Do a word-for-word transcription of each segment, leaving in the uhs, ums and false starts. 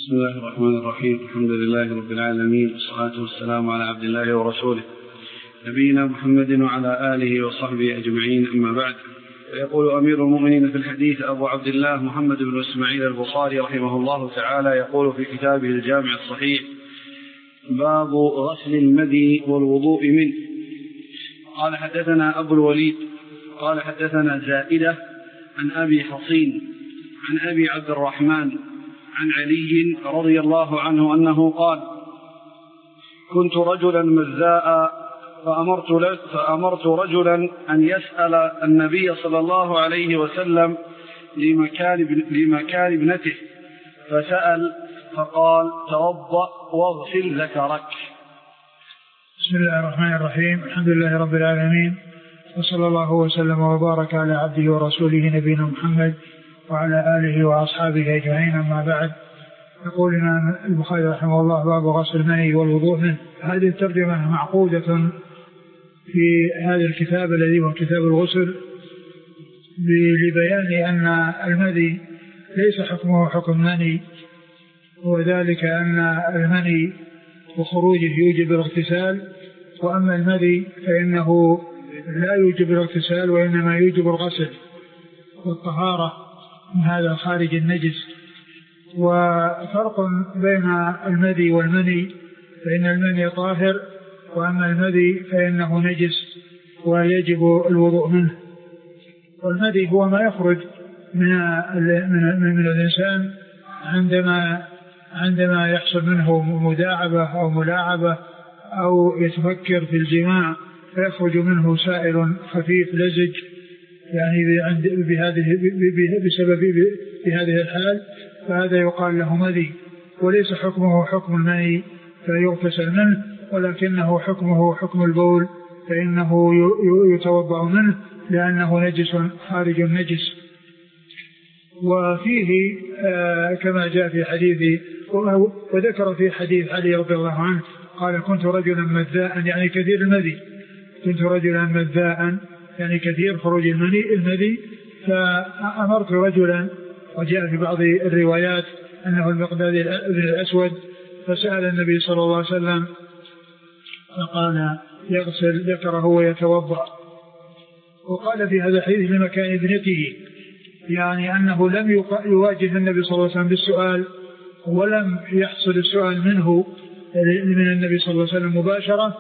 بسم الله الرحمن الرحيم. الحمد لله رب العالمين، والصلاة والسلام على عبد الله ورسوله نبينا محمد وعلى آله وصحبه أجمعين، أما بعد. يقول أمير المؤمنين في الحديث أبو عبد الله محمد بن إسماعيل البخاري رحمه الله تعالى يقول في كتابه الجامع الصحيح: باب غسل المذي والوضوء منه. قال حدثنا أبو الوليد قال حدثنا زائدة عن أبي حصين عن أبي عبد الرحمن عن علي رضي الله عنه أنه قال: كنت رجلا مزاء فأمرت, فأمرت رجلا أن يسأل النبي صلى الله عليه وسلم لمكان, لمكان ابنته، فسأل فقال: توضأ واغسل ذكرك. بسم الله الرحمن الرحيم. الحمد لله رب العالمين، وصلى الله وسلم وبارك على عبده ورسوله نبينا محمد وعلى آله وأصحابه أجمعين، أما بعد. يقول الإمام البخاري رحمه الله: باب غسل المني والوضوء منه. هذه الترجمة معقودة في هذا الكتاب الذي هو كتاب الغسل، لبيان أن المني ليس حكمه حكم المني، وذلك أن المني وخروجه يوجب الاغتسال، وأما المني فإنه لا يوجب الاغتسال وإنما يوجب الغسل والطهارة من هذا خارج النجس. وفرق بين المذي والمني، فإن المني طاهر، وأما المذي فإنه نجس ويجب الوضوء منه. والمذي هو ما يخرج من, من, من الإنسان عندما, عندما يحصل منه مداعبة أو ملاعبة أو يتفكر في الجماع، فيخرج منه سائل خفيف لزج، يعني بهذه بسبب بهذه الحال، فهذا يقال له مذي، وليس حكمه حكم المني فيغتسل منه، ولكنه حكمه حكم البول، فإنه يتوضأ منه لأنه نجس خارج النجس. وفيه آه كما جاء في حديث، وذكر في حديث علي رضي الله عنه قال: كنت رجلا مذاء، يعني كثير المذي، كنت رجلا مذاء يعني كثير خروج المني المذي، فأمرت رجلا، وجاء في بعض الروايات أنه المقداد بن الأسود، فسأل النبي صلى الله عليه وسلم فقال: يغسل ذكره ويتوضأ. وقال في هذا الحديث لمكان ابنته، يعني أنه لم يواجه النبي صلى الله عليه وسلم بالسؤال، ولم يحصل السؤال منه من النبي صلى الله عليه وسلم مباشرة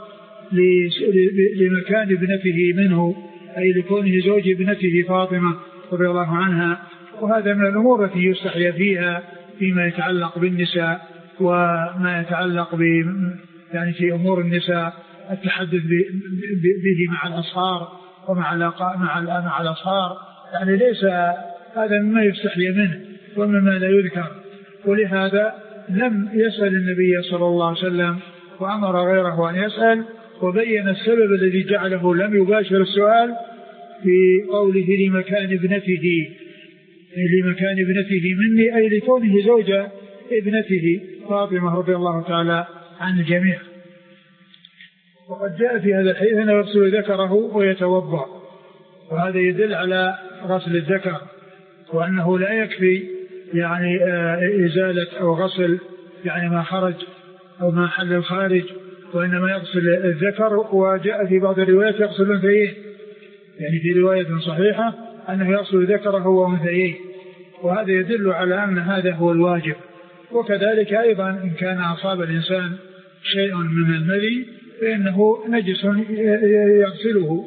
لمكان ابنته منه، أي لكونه زوج ابنته فاطمة رضي الله عنها. وهذا من الأمور التي يستحيا فيها فيما يتعلق بالنساء، وما يتعلق ب يعني في أمور النساء التحدث به مع الأصهار ومع مع مع الأصهار، يعني ليس هذا مما يستحيا منه ومما لا يذكر. ولهذا لم يسأل النبي صلى الله عليه وسلم، وأمر غيره أن يسأل، وبين السبب الذي جعله لم يباشر السؤال في قوله لمكان ابنته، لمكان ابنته مني، أي لكونه زوجة ابنته فاطمة رضي الله تعالى عن الجميع. وقد جاء في هذا الحديث أنه يغسل ذكره ويتوضأ، وهذا يدل على غسل الذكر، وأنه لا يكفي يعني إزالة أو غسل يعني ما خرج أو ما حل الخارج، وإنما يغسل الذكر. وجاء في بعض الروايات يغسل أنثيه، يعني في رواية صحيحة أنه يغسل ذكره وأنثيه، وهذا يدل على أن هذا هو الواجب. وكذلك أيضا إن كان أصاب الإنسان شيء من المذي فإنه نجس يغسله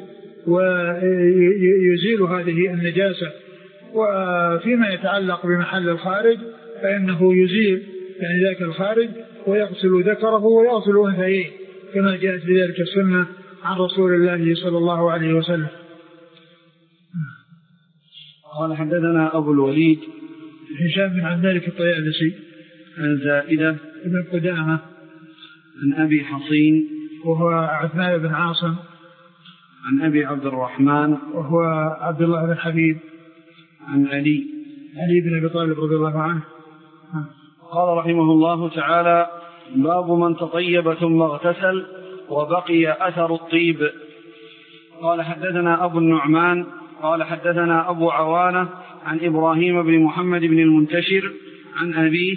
ويزيل هذه النجاسة. وفيما يتعلق بمحل الخارج فإنه يزيل يعني ذاك الخارج ويغسل ذكره ويغسل أنثيه، كما جاءت بذلك السنة عن رسول الله صلى الله عليه وسلم. قال حدثنا أبو الوليد هشام بن عبد الملك الطيالسي عن زائدة بن قدامة عن أبي حصين وهو عثمان بن عاصم عن أبي عبد الرحمن وهو عبد الله بن حبيب عن علي علي بن أبي طالب رضي الله عنه. قال رحمه الله تعالى: باب من تطيب ثم اغتسل وبقي أثر الطيب. قال حدثنا أبو النعمان قال حدثنا أبو عوانة عن إبراهيم بن محمد بن المنتشر عن أبيه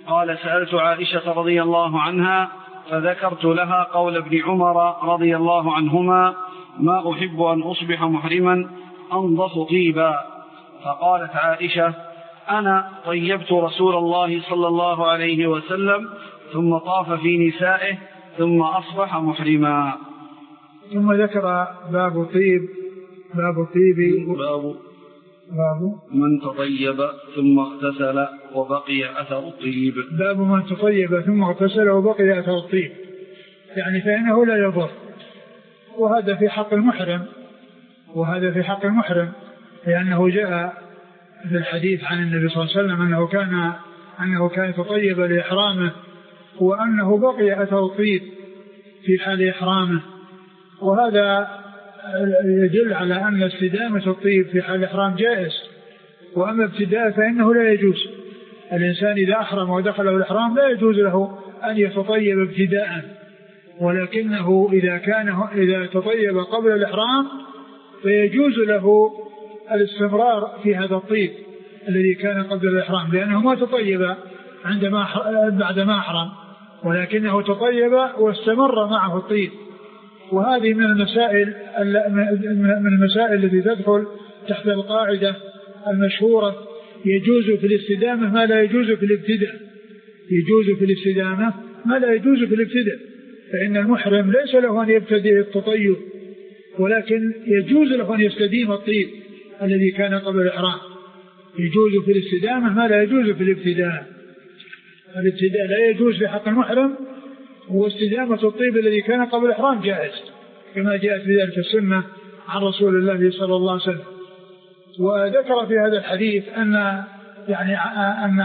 قال سألت عائشة رضي الله عنها فذكرت لها قول ابن عمر رضي الله عنهما ما أحب أن أصبح محرما أنضف طيبا، فقالت عائشة أنا طيبت رسول الله صلى الله عليه وسلم ثم طاف في نسائه ثم أصبح محرما. ثم ذكر باب الطيب باب الطيب باب باب من تطيب ثم اغتسل وبقي أثر الطيب. باب من تطيب ثم اغتسل وبقي أثر الطيب، يعني فإنه لا يضر، وهذا في حق المحرم وهذا في حق المحرم لأنه جاء في الحديث عن النبي صلى الله عليه وسلم أنه كان أنه كان يتطيب لإحرامه وأنه بقي أثر الطيب في حال إحرامه، وهذا يدل على أن استدامة الطيب في حال الإحرام جائز، وأما ابتداء فإنه لا يجوز. الإنسان إذا أحرم ودخل الإحرام لا يجوز له أن يتطيب ابتداء، ولكنه إذا كان إذا تطيب قبل الإحرام فيجوز له الاستمرار في هذا الطيب الذي كان قبل الإحرام، لأنه ما تطيب عندما بعدما أحرم، ولكنه تطيب واستمر معه الطيب. وهذه من المسائل من المسائل التي تدخل تحت القاعدة المشهورة يجوز في الاستدامة ما لا يجوز في الابتداء. يجوز في الاستدامة ما لا يجوز في الابتداء، فإن المحرم ليس له أن يبتدئ التطيب، ولكن يجوز له أن يستديم الطيب الذي كان قبل الإحرام. يجوز في الاستدامة ما لا يجوز في الابتداء. الابتداء لا يجوز في حق المحرم، واستدامة الطيب الذي كان قبل الإحرام جائز كما جاءت في ذلك السنة عن رسول الله صلى الله عليه وسلم. وذكر في هذا الحديث أن يعني أن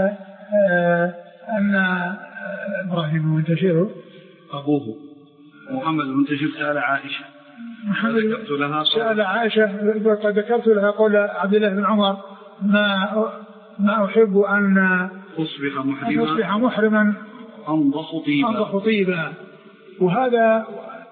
أن إبراهيم المنتشر أبوه محمد المنتشر سأل عائشة محمد سأل عائشة قد ذكرت لها قول عبد الله بن عمر ما ما أحب أن أصبح محرما أصبح محرما أنضف طيبا أنضف طيبا. وهذا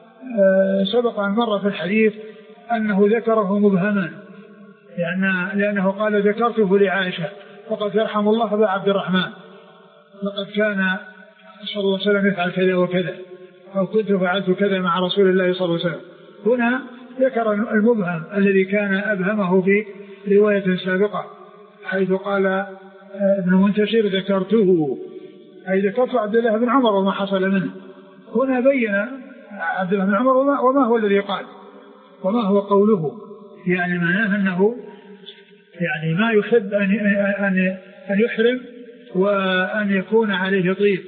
سبق أن مر في الحديث أنه ذكره مبهما، لأن لأنه قال ذكرته لعائشة وقد يرحم الله أبا عبد الرحمن لقد كان صلى الله عليه وسلم يفعل كذا وكذا، أو كنت فعلت كذا مع رسول الله صلى الله عليه وسلم. هنا ذكر المبهم الذي كان أبهمه في رواية سابقة حيث قال ابن منتشر ذكرته، أي ذكرت عبد الله بن عمر وما حصل منه. هنا بين عبد الله بن عمر وما, وما هو الذي قال وما هو قوله، يعني معناه أنه يعني ما يحب أن, أن, أن يحرم وأن يكون عليه طيب.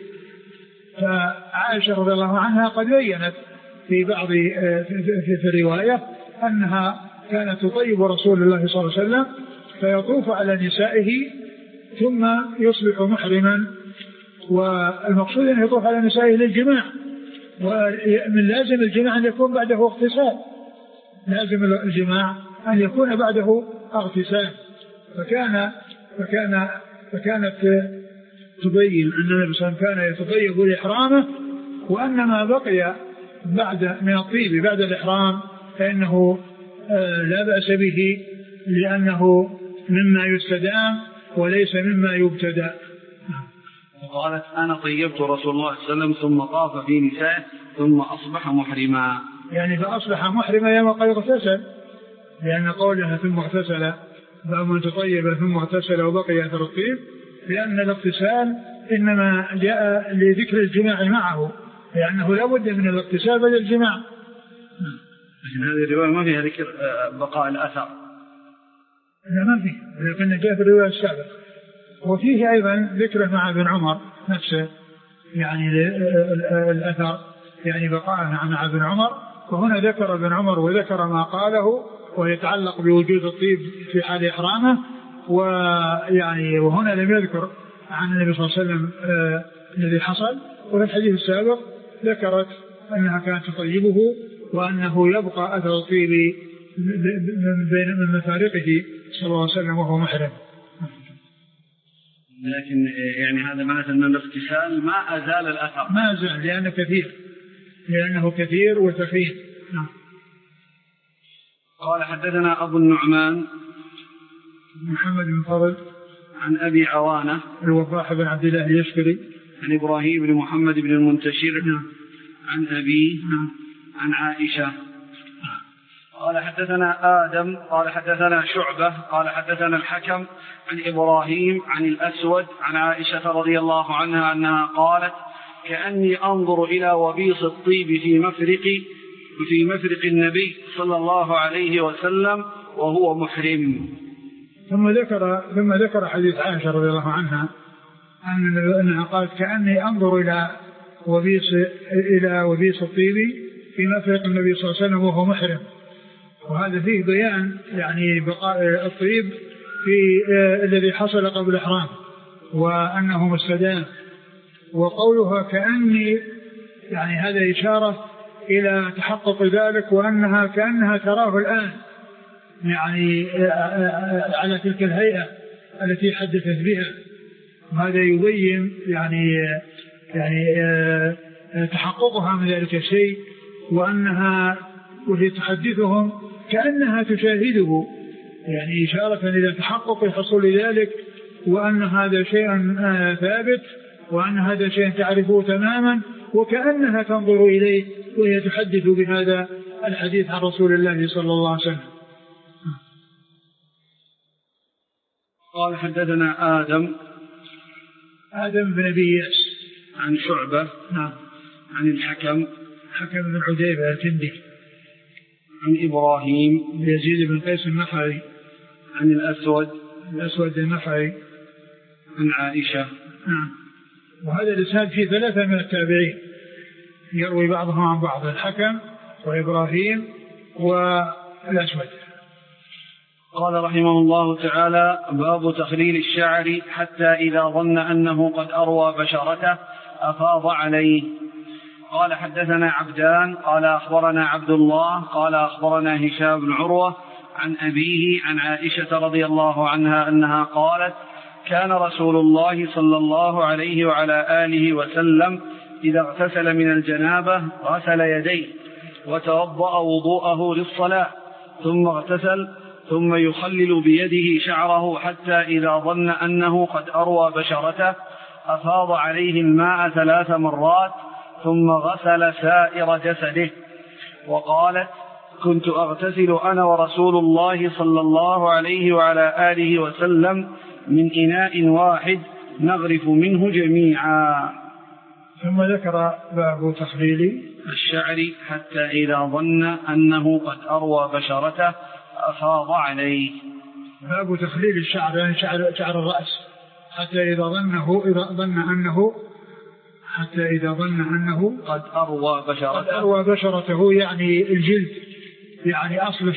فعائشة رضي الله عنها قد بينت في بعض في, في, في الرواية أنها كانت تطيب رسول الله صلى الله عليه وسلم فيطوف على نسائه ثم يصبح محرما، والمقصود أن يطوف على نسائه للجماع، ومن لازم الجماع أن يكون بعده اغتسال، لازم الجماع أن يكون بعده اغتسال. فكان فكان فكانت تبين أن النبي صلى الله عليه وسلم كان يتطيب لإحرامه، وأن ما بقي بعد من الطيب بعد الإحرام فإنه لا بأس به، لأنه مما يستدام وليس مما يبتدأ. وقالت أنا طيبت رسول الله صلى الله عليه وسلم ثم طاف في نسائه ثم أصبح محرما، يعني فأصبح محرما يوم قد اغتسل، لأن قولها ثم اغتسل باب من تطيب ثم اغتسل وبقي أثر الطيب، لأن الاغتسال إنما جاء لذكر الجماع معه، لأنه لا بد من الاغتسال بدل الجماع. لكن هذه الرواية ما فيها ذكر بقاء الأثر. لا ما فيه، لكن جاء في الرواية السابقة. وفيه أيضا ذكره مع ابن عمر نفسه، يعني الأثر يعني بقاءه مع ابن عمر. وهنا ذكر ابن عمر وذكر ما قاله ويتعلق بوجود الطيب في حال إحرامه، ويعني وهنا لم يذكر عن النبي صلى الله عليه وسلم آه الذي حصل. وفي الحديث السابق ذكرت أنها كانت تطيبه وأنه يبقى أثر الطيب بين من مفارقه صلى الله عليه وسلم وهو محرم. لكن يعني هذا معنى أن الاغتسال ما أزال الأثر، ما أزال لأنه كثير لأنه كثير وثقيل. نعم. قال حدثنا أبو النعمان محمد بن فضل عن أبي عوانة الوضاح بن عبد الله اليشكري عن إبراهيم بن محمد بن المنتشر نعم. عن أبيه نعم. عن عائشة قال حدثنا آدم قال حدثنا شعبة قال حدثنا الحكم عن إبراهيم عن الأسود عن عائشة رضي الله عنها أنها قالت كأني أنظر إلى وبيص الطيب في مفرق في مفرق النبي صلى الله عليه وسلم وهو محرم. ثم ذكر ثم ذكر حديث عائشة رضي الله عنها أنها قالت كأني أنظر إلى وبيص إلى وبيص الطيب في مفرق النبي صلى الله عليه وسلم وهو محرم. وهذا فيه بيان يعني بقاء الطيب في الذي حصل قبل الإحرام وأنه مستدام. وقولها كأني يعني هذا إشارة إلى تحقق ذلك وأنها كأنها تراه الآن يعني على تلك الهيئة التي حدثت بها. وهذا يبين يعني يعني تحققها من ذلك الشيء وأنها وهي تحدثهم كأنها تشاهده يعني إشارة إلى تحقق حصول ذلك وأن هذا شيء ثابت وأن هذا شيء تعرفه تماما وكأنها تنظر إليه وهي تحدث بهذا الحديث عن رسول الله صلى الله عليه وسلم. قال حدثنا آدم آدم بن أبي إياس عن شعبة نعم عن الحكم حكم بن عتيبة الكندي عن إبراهيم يزيد بن قيس النخعي عن الأسود الأسود النخعي عن عائشة نعم. وهذا الإسناد فيه ثلاثة من التابعين يروي بعضهم عن بعض الحكم وإبراهيم والأسود. قال رحمه الله تعالى باب تخليل الشعر حتى إذا ظن أنه قد أروى بشرته أفاض عليه. قال حدثنا عبدان قال أخبرنا عبد الله قال أخبرنا هشام بن عروة عن أبيه عن عائشة رضي الله عنها أنها قالت كان رسول الله صلى الله عليه وعلى آله وسلم إذا اغتسل من الجنابة غسل يديه وتوضأ وضوءه للصلاة ثم اغتسل ثم يخلل بيده شعره حتى إذا ظن أنه قد أروى بشرته أفاض عليه الماء ثلاث مرات ثم غسل سائر جسده. وقالت كنت أغتسل أنا ورسول الله صلى الله عليه وعلى آله وسلم من إناء واحد نغرف منه جميعا. ثم ذكر باب تخليل الشعر حتى إذا ظن أنه قد أروى بشرته أفاض عليه. باب تخليل الشعر يعني شعر, شعر الرأس حتى إذا ظنه إذا ظن أنه حتى إذا ظن أنه قد أروى بشرته قد أروى بشرته يعني الجلد يعني أصل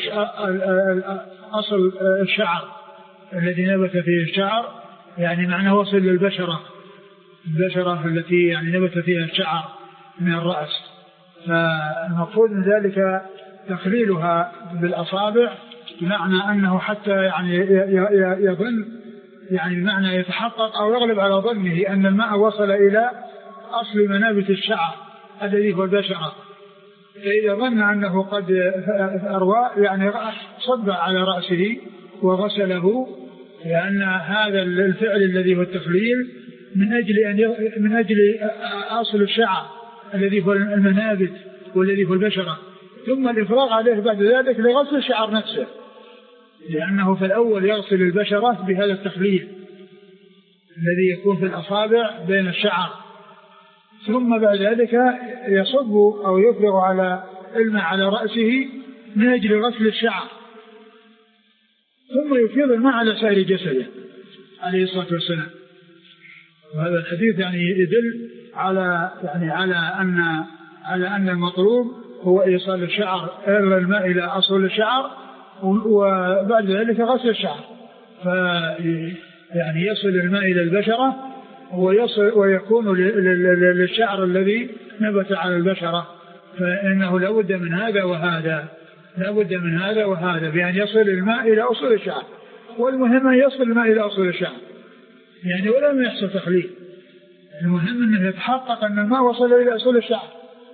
أصل الشعر الذي نبت فيه الشعر يعني معناه وصل للبشرة البشرة التي يعني نبت فيها الشعر من الرأس. فالمقصود من ذلك تخليلها بالأصابع بمعنى أنه حتى يعني يظن يعني بمعنى يتحقق أو يغلب على ظنه أن الماء وصل إلى أصل منابت الشعر الذي هو البشرة. فإذا ظن أنه قد أروى يعني صب على رأسه وغسله لأن هذا الفعل الذي هو التخليل من أجل أن من أجل أصل الشعر الذي هو المنابت والذي هو البشرة ثم الإفراغ عليه بعد ذلك لغسل الشعر نفسه لأنه في الأول يغسل البشرة بهذا التخليل الذي يكون في الأصابع بين الشعر ثم بعد ذلك يصب أو يفرغ على الماء على رأسه من أجل غسل الشعر ثم يفيض الماء على سائر جسده عليه الصلاة والسلام. وهذا الحديث يعني يدل على يعني على أن على أن المطلوب هو إيصال الشعر إلى الماء إلى أصل الشعر وبعد ذلك غسل الشعر ف يعني يصل الماء إلى البشرة ويصل ويكون للشعر الذي نبت على البشرة فإنه لابد من هذا وهذا لابد من هذا وهذا بأن يصل الماء إلى أصل الشعر والمهم أن يصل الماء إلى أصل الشعر يعني ولم يحصل تخليل المهم أنه يتحقق أن الماء وصل إلى أصل الشعر.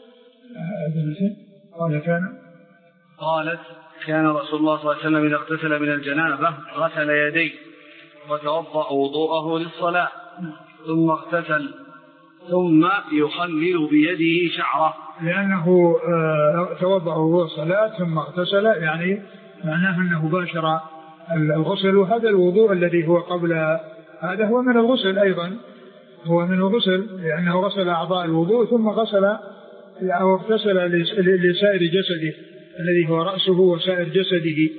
قال كان قالت كان رسول الله صلى الله عليه وسلم إذا اغتسل من الجنابة غسل يديه وتوضأ وضوءه للصلاة ثم اغتسل ثم يخلل بيده شعره، لأنه توضأ وضوء الصلاة ثم اغتسل، يعني معناه أنه باشر الغسل، وهذا الوضوء الذي هو قبل هذا هو من الغسل أيضا، هو من الغسل لأنه غسل أعضاء الوضوء ثم غسل أو اغتسل لسائر جسده الذي هو رأسه وسائر جسده،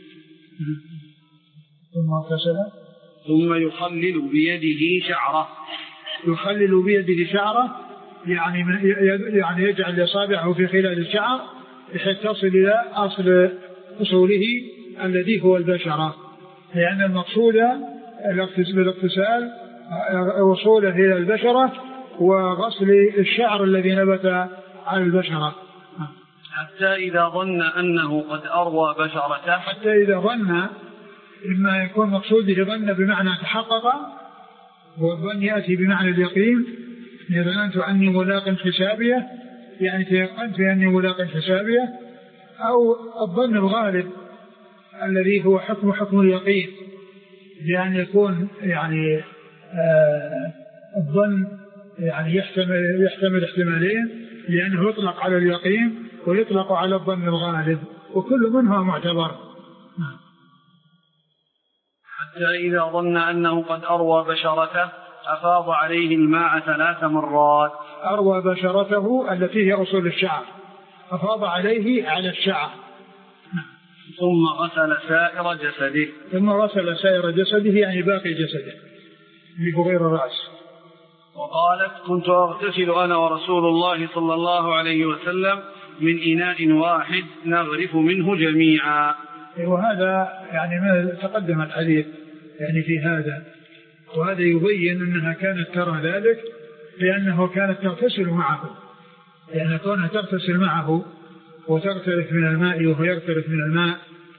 ثم اغتسل ثم يخلل بيده شعره، يخلل بيده شعره يعني يعني يجعل أصابعه في خلال الشعر بحيث تصل إلى أصل أصوله الذي هو البشرة، لأن المقصود بالاغتسال وصوله إلى البشرة وغسل الشعر الذي نبت على البشرة، حتى إذا ظن أنه قد أروى بشرته، حتى إذا ظن، إما يكون مقصود ظن بمعنى تحقق، والظن يأتي بمعنى اليقين، إذا ظننت أني ملاق حسابية يعني تيقنت أني ملاق حسابية، أو الظن الغالب الذي هو حكم حكم اليقين، لأن يكون يعني آه الظن يعني يحتمل يحتمل احتمالين، لأنه يطلق على اليقين ويطلق على الظن الغالب، وكل منها معتبر. حتى إذا ظن أنه قد أروى بشرته أفاض عليه الماء ثلاث مرات. أروى بشرته التي هي أصول الشعر، أفاض عليه على الشعر، ثم غسل سائر جسده، ثم غسل سائر جسده يعني باقي جسده بغير الرأس. وقالت كنت أغتسل أنا ورسول الله صلى الله عليه وسلم من إناء واحد نغرف منه جميعا. وهذا يعني ما تقدم الحديث يعني في هذا، وهذا يبين أنها كانت ترى ذلك لأنه كانت تغتسل معه، لأن كونها تغتسل معه وتغترف من الماء وهو يغترف من الماء،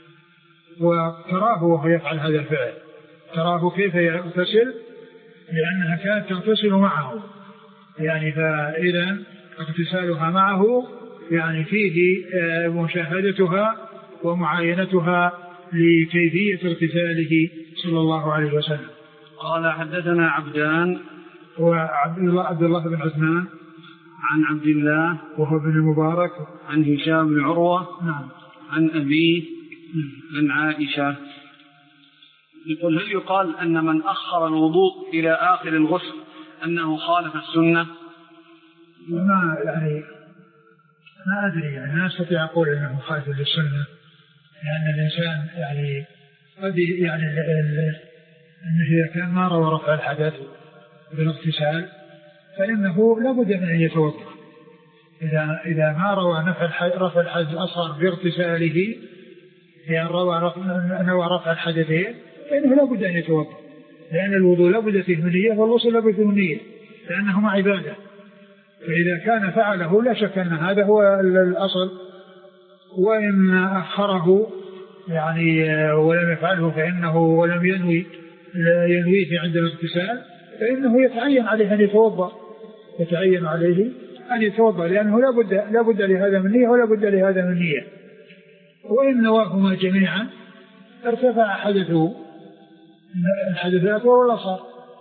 وتراه وهو يفعل هذا الفعل، تراه كيف يغتسل لأنها كانت تغتسل معه، يعني فإذا اغتسالها معه يعني فيه مشاهدتها ومعاينتها لكيفية اغتساله صلى الله عليه وسلم. قال حدثنا عبدان وعبد الله عبد الله بن عثمان عن عبد الله وهو بن المبارك عن هشام بن عروة نعم عن أبيه عن عائشة. يقول هل يقال أن من أخر الوضوء إلى آخر الغسل أنه خالف السنة؟ ما يعني ما أدري، يعني ما أستطيع أقول أنه خالف للسنة، لأن الإنسان يعني قد يعني أنه إذا كان ما روى رفع الحدث بالاغتسال فإنه لابد من أن يتوضأ، إذا إذا ما روى رفع الحدث الأصغر باغتساله، يعني روى نوى رفع الحدثين، فإنه لابد أن يتوضأ، لأن الوضوء لابد فيه نية والغسل لابد فيه نية، لأنهما عبادة. فإذا كان فعله لا شك أن هذا هو الأصل، وإن أخره يعني ولم يفعله فإنه ولم ينوي ينويه عند الاغتسال فإنه يتعين عليه أن يتوضأ، يتعين عليه أن يتوضأ، لأنه لا بد لا بد لهذا من نية ولا بد لهذا من نية. وإن نواهما جميعا ارتفع حدثه الحدث الأكبر والأصغر.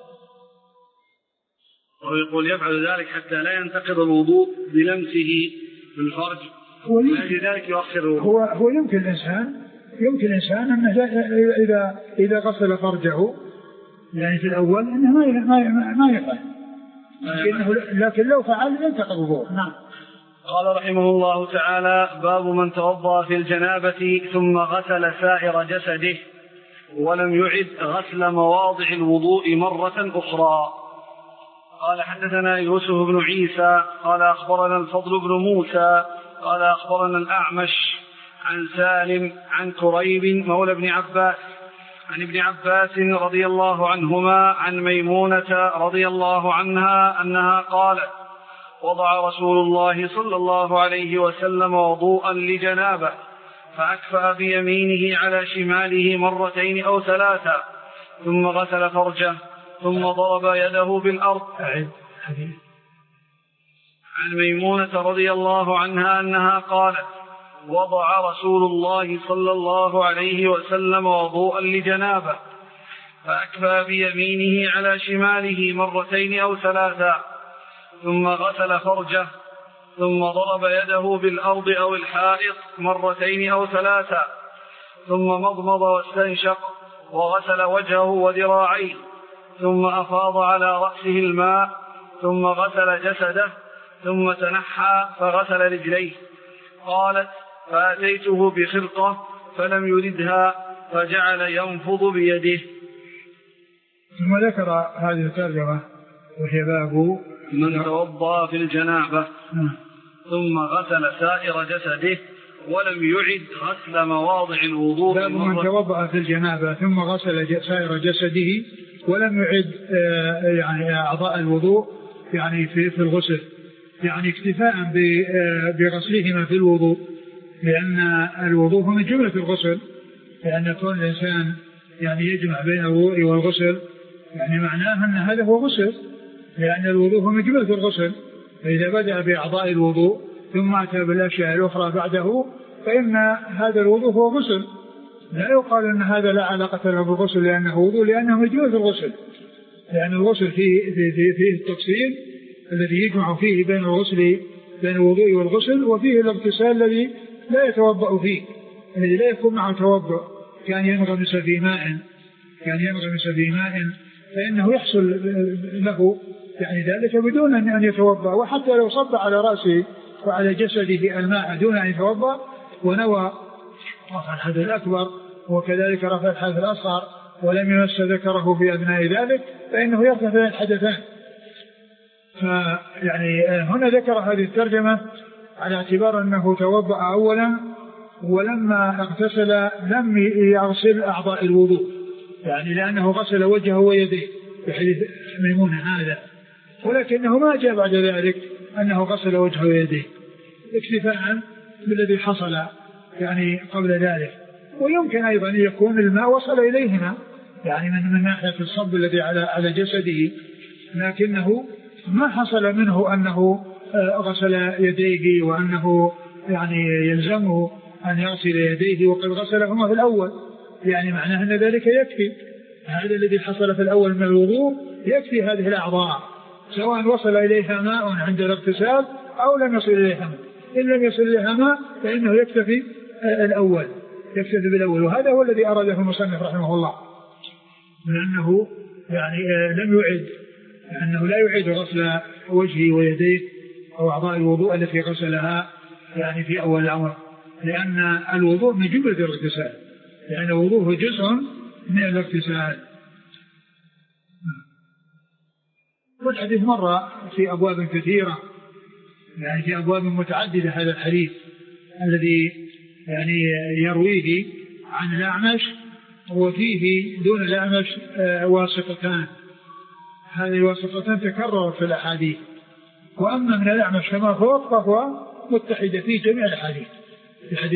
ويقول يفعل ذلك حتى لا ينتقض الوضوء بلمسه بالفرج، ولذلك يؤخر هو هو يمكن الإنسان يمكن الإنسان أنه إذا إذا غسل فرجه يعني في الأول أنه ما ما ما يفعل، لكنه لكن لو فعل ينتقض الوضوء. نعم. قال رحمه الله تعالى باب من توضأ في الجنابة ثم غسل سائر جسده ولم يعد غسل مواضع الوضوء مرة أخرى. قال حدثنا يوسف بن عيسى قال أخبرنا الفضل بن موسى قال أخبرنا الأعمش عن سالم عن كريب مولى ابن عباس عن ابن عباس رضي الله عنهما عن ميمونة رضي الله عنها أنها قالت وضع رسول الله صلى الله عليه وسلم وضوءا لجنابه فأكفأ بيمينه على شماله مرتين أو ثلاثة ثم غسل فرجه ثم ضرب يده بالأرض. عن ميمونة رضي الله عنها أنها قالت وضع رسول الله صلى الله عليه وسلم وضوءا لجنابه فأكفى بيمينه على شماله مرتين أو ثلاثا، ثم غسل فرجه، ثم ضرب يده بالأرض أو الحائط مرتين أو ثلاثا، ثم مضمض واستنشق، وغسل وجهه وذراعيه، ثم أفاض على رأسه الماء، ثم غسل جسده، ثم تنحى فغسل رجليه. قالت: فأتيته بخرقة فلم يردها فجعل ينفض بيده. ثم ذكر هذه الترجمة وهي باب من توضأ في الجنابة ثم غسل سائر جسده ولم يعد غسل مواضع الوضوء. باب من توضأ في الجنابة ثم غسل سائر جسده ولم يعد يعني أعضاء الوضوء يعني في في الغسل، يعني اكتفاء بغسلهما في الوضوء، لأن الوضوء من جملة الغسل، لأن كون الإنسان يعني يجمع بين الوضوء والغسل يعني معناه أن هذا هو غسل، لأن الوضوء من جملة الغسل. فإذا بدأ بأعضاء الوضوء ثم أتى بالأشياء الأخرى بعده فإن هذا الوضوء هو غسل، لا يقال أن هذا لا علاقة له بالغسل لأنه وضوء، لأنه من جملة الغسل، لأن الغسل فيه, فيه, فيه التفصيل الذي يجمع فيه بين الغسل بين الوضوء والغسل، وفيه الاغتسال الذي لا يتوضأ فيه، الذي لا يكون معه توضؤ، كان ينغمس في ماء كان ينغمس في ماء فإنه يحصل له يعني ذلك بدون أن يتوضأ. وحتى لو صب على رأسه وعلى جسده الماء دون أن يتوضأ ونوى رفع الحدث الأكبر وكذلك رفع الحدث الأصغر ولم يمس ذكره في أثناء ذلك فإنه يرتفع الحدثان. فيعني هنا ذكر هذه الترجمة على اعتبار أنه توضأ أولا ولما اغتسل لم يغسل أعضاء الوضوء، يعني لأنه غسل وجهه ويديه في حديث ميمونة هذا، ولكنه ما جاء بعد ذلك أنه غسل وجهه ويديه اكتفاء بالذي حصل يعني قبل ذلك. ويمكن أيضا أن يكون الماء وصل إليهما يعني من من ناحية الصب الذي على على جسده، لكنه ما حصل منه أنه غسل يديه وأنه يعني يلزمه أن يغسل يديه وقد غسلهما في الأول، يعني معناه أن ذلك يكفي. هذا الذي حصل في الأول من الوضوء يكفي هذه الأعضاء، سواء وصل إليها ماء عند الاغتسال أو لم يصل إليها ماء. إن لم يصل إليها ماء فإنه يكتفي الأول يكتفي بالأول. وهذا هو الذي أراده المصنف رحمه الله، لأنه يعني لم يعد أنه لا يعيد غسل وجهه ويديه أو أعضاء الوضوء التي غسلها يعني في أول الأمر، لأن الوضوء من جملة الاغتسال، لأن الوضوء جزء من الاغتسال. والحديث مر في أبواب كثيرة، يعني في أبواب متعددة هذا الحديث الذي يعني يرويه عن الأعمش، وفيه دون الأعمش واسطتان، هذه الواسطتان تكررت في الأحاديث، وأما من الأعمش كما فوق فهو متحد في جميع الأحاديث. في حديث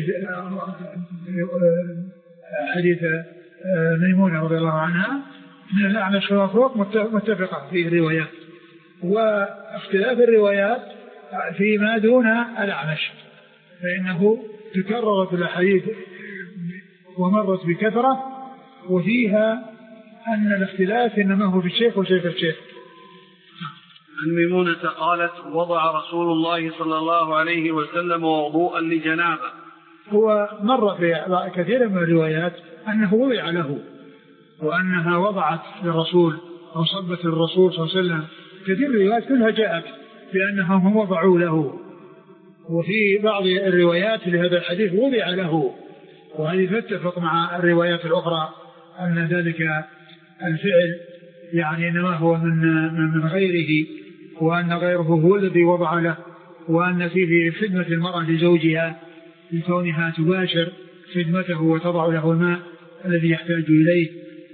حديث ميمونة رضي الله عنها من الأعمش كما فوق متفقة في الروايات، واختلاف الروايات فيما دون الأعمش فإنه تكررت الأحاديث ومرت بكثرة، وفيها أن الاختلاف إنما هو في الشيخ وشيخ الشيخ. عن ميمونة قالت: وضع رسول الله صلى الله عليه وسلم وضوءا لجنابه. هو مر في كثير من الروايات أنه وضع له، وأنها وضعت للرسول أو صبت الرسول صلى الله عليه وسلم. كثير الروايات كلها جاءت بأنهم وضعوا له، وفي بعض الروايات لهذا الحديث وضع له، وهذه تتفق مع الروايات الأخرى أن ذلك الفعل يعني إنما هو من من غيره، وأن غيره هو الذي وضع له، وأن فيه خدمة المرأة لزوجها لكونها تباشر خدمته وتضع له الماء الذي يحتاج إليه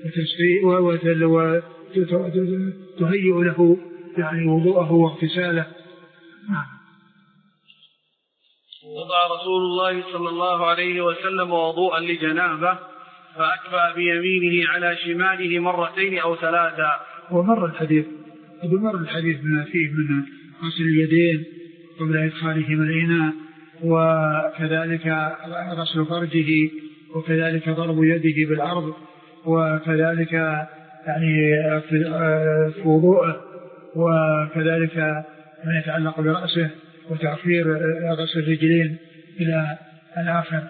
وتهيئ له يعني وضوءه واغتساله. وضع رسول الله صلى الله عليه وسلم وضوءا لجنابه فأكفى بيمينه على شماله مرتين أو ثلاثا. ومر الحديث ومر الحديث من فيه من غسل اليدين قبل إدخالهما الإناء، وكذلك غسل فرجه، وكذلك ضرب يده بالعرض، وكذلك يعني في وضوءه، وكذلك ما يتعلق برأسه وتأخير غسل الرجلين إلى الآخر.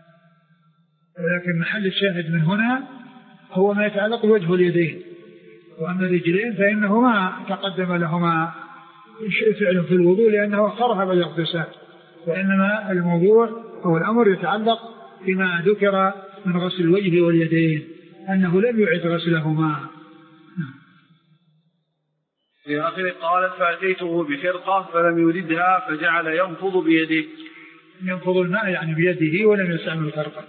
ولكن محل الشاهد من هنا هو ما يتعلق بوجه اليدين، وأما الرجلين فإنه ما تقدم لهما فعل في الوضوء لأنه أخرها بالاغتسال، وإنما الموضوع أو الأمر يتعلق بما ذكر من غسل الوجه واليدين أنه لم يعد غسلهما. في آخر قالت فأتيته بخرقة فلم يردها فجعل ينفض بيده. ينفض الماء يعني بيده ولم يستعمل الخرقة.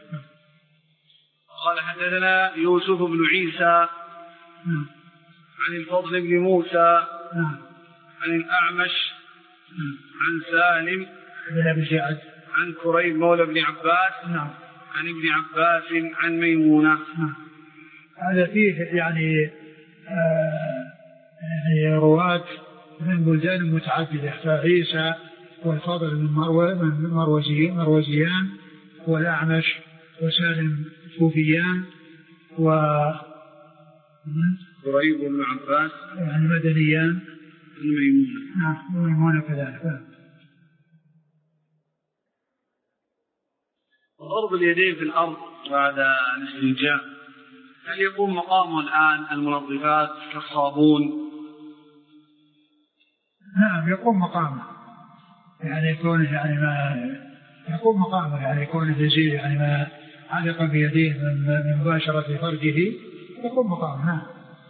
قال حدثنا يوسف بن عيسى عن الفضل بن موسى عن الأعمش عن سالم بن أبي جعد عن كريب مولى بن عباس نعم عن ابن عباس عن ميمونة. هذا فيه يعني آه يعني رواة من بلدان متعددة، فعيسى والفضل من مروزيان مروزيان والأعمش وسالم كوفيان و كريب بن عباس يعني مدنيان الميمونة. نعم الميمونة كذلك. ضرب اليدين في الأرض بعد الاستنجاء هل يقوم مقامه الآن المنظفات كالصابون؟ نعم يقوم مقامه، يعني يكون يعني ما يقوم مقامه يعني يكون يزيل يعني ما علق بيديه من مباشرة فرجه يقوم مقامه. نعم.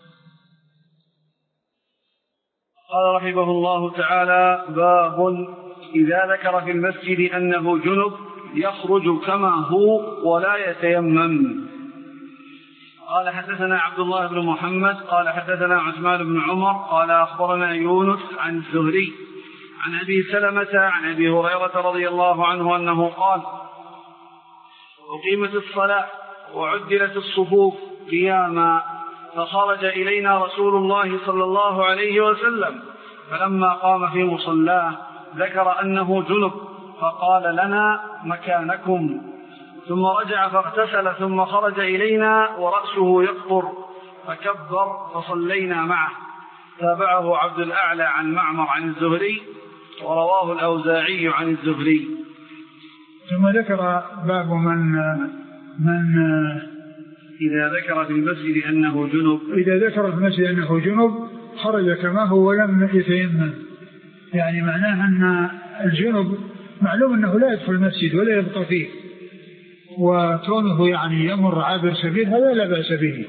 قال رحمه الله تعالى باب إذا ذكر في المسجد أنه جنب يخرج كما هو ولا يتيمم. قال حدثنا عبد الله بن محمد قال حدثنا عثمان بن عمر قال أخبرنا يونس عن الزهري عن أبي سلمة عن أبي هريرة رضي الله عنه أنه قال أقيمت الصلاة وعدلت الصفوف قياما فخرج إلينا رسول الله صلى الله عليه وسلم فلما قام في مصلاه ذكر أنه جنب فقال لنا مكانكم ثم رجع فاغتسل ثم خرج إلينا ورأسه يقطر فكبر فصلينا معه. تابعه عبد الأعلى عن معمر عن الزهري ورواه الأوزاعي عن الزهري. ثم ذكر باب من من إذا ذكر في المسجد أنه جنب إذا ذكر في المسجد أنه جنب خرج كما هو ولم يتيمم، يعني معناه أن الجنب معلوم أنه لا يدخل المسجد ولا يبقى فيه، وكونه يعني يمر عابر سبيل هذا لا بأس به،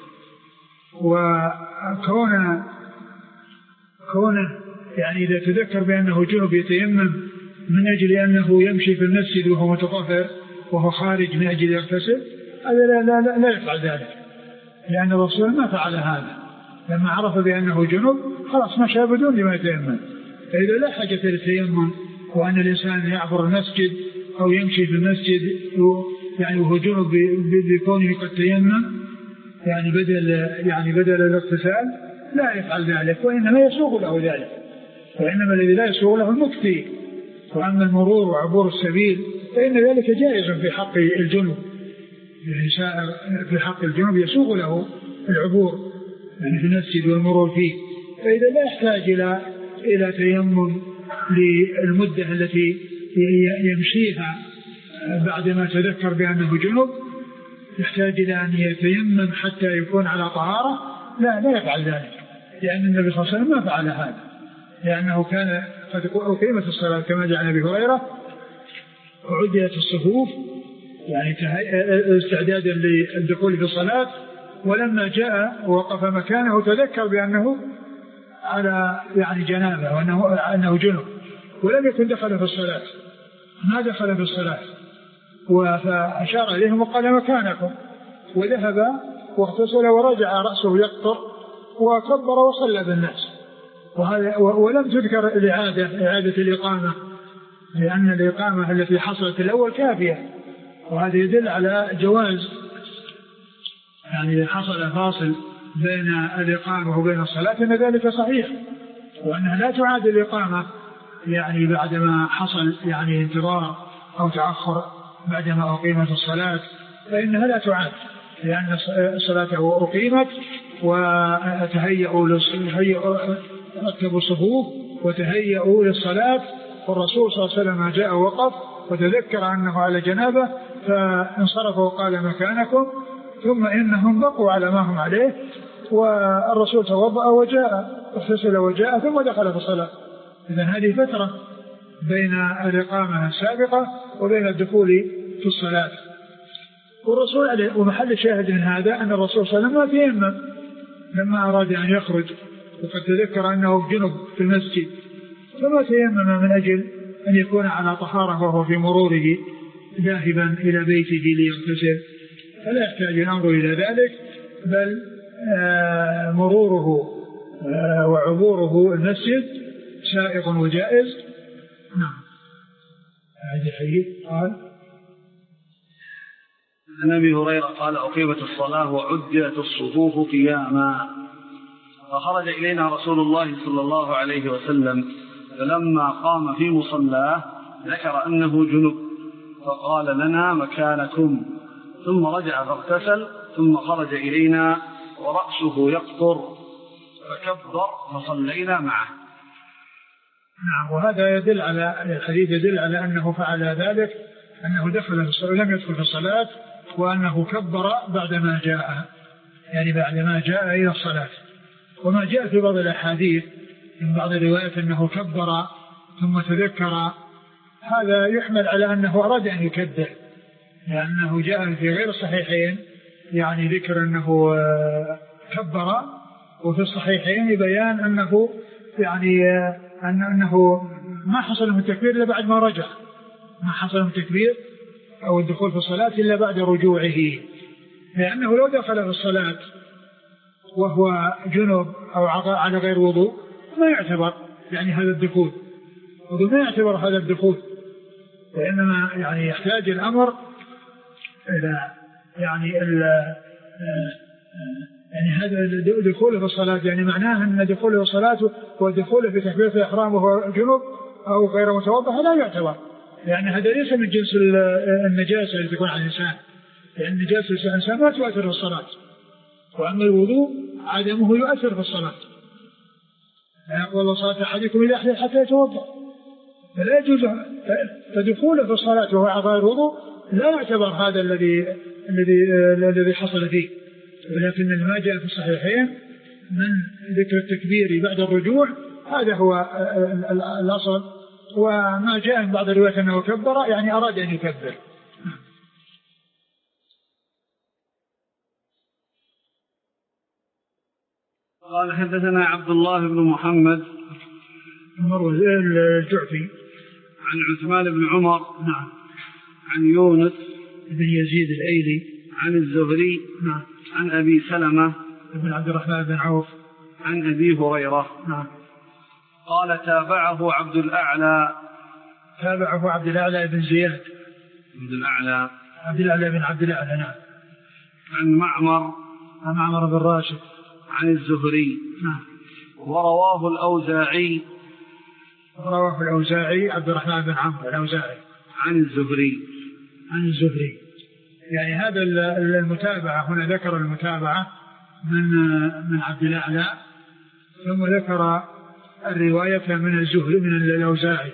وكونه كونه يعني إذا تذكر بأنه جنب يتيمم من أجل أنه يمشي في المسجد وهو متطهر وهو خارج من أجل يغتسل هذا لا, لا, لا, لا يفعل ذلك، لأن الرسول ما فعل هذا لما عرف بأنه جنب خلاص مشى بدون لما يتيمم. فإذا لا حاجة للتيمم وأن الإنسان يعبر المسجد أو يمشي في المسجد يعني وهو جنب بكونه قد تيمم يعني بدل يعني بدل الاغتسال لا يفعل ذلك، وإنما يسوغ له ذلك، وإنما الذي لا يسوغ له المكفي. وأما المرور وعبور السبيل فإن ذلك جائز في حق الجنب، يعني سائر في حق الجنب يسوغ له العبور يعني في المسجد والمرور فيه، فإذا لا يحتاج إلى إلى تيمم للمدة التي يمشيها بعدما تذكر بأنه جنب يحتاج إلى أن يتيمم حتى يكون على طهارة، لا لا يفعل ذلك، لأن النبي صلى الله عليه وسلم ما فعل هذا، لأنه كان قد أقيمت الصلاة كما جاء عن أبي هريرة وعدلت الصفوف يعني استعدادا للدخول في الصلاة، ولما جاء ووقف مكانه تذكر بأنه على يعني جنابه وأنه أنه جنب ولم يكن دخل في الصلاة، ما دخل في الصلاة، فأشار إليهم وقال مكانكم، وذهب واغتسل ورجع رأسه يقطر وكبر وصلى بالناس. وهذا ولم تذكر الإعادة إعادة الإقامة، لأن الإقامة التي حصلت الأول كافية، وهذا يدل على جواز يعني حصل فاصل بين الإقامة وبين الصلاة أن ذلك صحيح، وأنها لا تعاد الإقامة يعني بعدما حصل يعني انتظار أو تأخر بعدما أقيمت الصلاة فإنها لا تعاد، لأن صلاته أقيمت وتهيئوا رتبوا الصفوف وتهيئوا للصلاة، والرسول صلى الله عليه وسلم جاء وقف وتذكر أنه على جنابه فانصرف وقال مكانكم، ثم إنهم بقوا على ما هم عليه، والرسول توضأ وجاء اغتسل وجاء ثم دخل في الصلاة. إذن هذه فترة بين الإقامة السابقة وبين الدخول في الصلاة. والرسول عليه ومحل الشاهد من هذا أن الرسول صلى الله عليه وسلم ما تيمم لما أراد أن يخرج، وقد تذكر أنه جنب في المسجد، فما تيمم من أجل أن يكون على طهارة وهو في مروره ذاهبا إلى بيته ليغتسل، فلا يحتاج الأمر إلى ذلك، بل آه مروره آه وعبوره المسجد سائق وجائز. نعم. هذا الحديث قال عن أبي هريرة قال أقيمت الصلاة وعدت الصفوف قياما، فخرج إلينا رسول الله صلى الله عليه وسلم، فلما قام في مصلاه ذكر أنه جنب فقال لنا مكانكم، ثم رجع فاغتسل ثم خرج إلينا ورأسه يقطر فكبر فصلينا معه. نعم. وهذا يدل على الحديث يدل على أنه فعل ذلك، أنه دخل في الصلاة لم يدخل في الصلاة، وأنه كبر بعدما جاء، يعني بعدما جاء إلى الصلاة. وما جاء في بعض الأحاديث من بعض الروايات أنه كبر ثم تذكر، هذا يحمل على أنه أراد أن يكبر، لأنه جاء في غير الصحيحين يعني ذكر أنه كبر، وفي الصحيحين بيان أنه يعني أنه ما حصل من التكبير إلا بعد ما رجع، ما حصل من التكبير أو الدخول في الصلاة إلا بعد رجوعه، لأنه لو دخل في الصلاة وهو جنب أو على غير وضوء ما يعتبر يعني هذا الدخول، وما يعتبر هذا الدخول، وإنما يعني يحتاج الأمر إلى يعني ال يعني هذا دخوله في الصلاة، يعني معناه أن دخوله في الصلاة ودخوله في تكبيرة الإحرام وهو جنب أو غير متوضئ لا يعتبر، يعني هذا ليس من جنس النجاسة التي تكون على الإنسان، لأن النجاسة الإنسان ما تؤثر في الصلاة، وأما الوضوء عدمه يؤثر في الصلاة. لا يقبل صلاة أحدكم إذا أحدث حتى يتوضأ، فلا يجوز فدخوله في الصلاة وهو على غير وضوء لا يعتبر هذا الذي الذي الذي حصل فيه، ولكن ما جاء في الصحيحين من ذكر التكبير بعد الرجوع هذا هو الأصل، وما جاء من بعض الروايات أنه كبر يعني أراد أن يكبر. قال حدثنا عبد الله بن محمد الجعفي عن عثمان بن عمر نعم عن يونس بن يزيد الأيلي عن الزهري نعم عن أبي سلمة بن عبد الرحمن بن عوف عن أبي هريرة نعم قال تابعه عبد الأعلى تابعه عبد الأعلى بن زياد عبد الأعلى عبد الأعلى بن عبد الأعلى نعم عن معمر عن معمر بن راشد عن الزهري نعم ورواه الأوزاعي رواه الأوزاعي عبد الرحمن بن عمرو الأوزاعي عن الزهري عن الزهري. يعني هذا المتابعة هنا ذكر المتابعة من من عبد الأعلى، ثم ذكر الرواية من الزهري من الأوزاعي،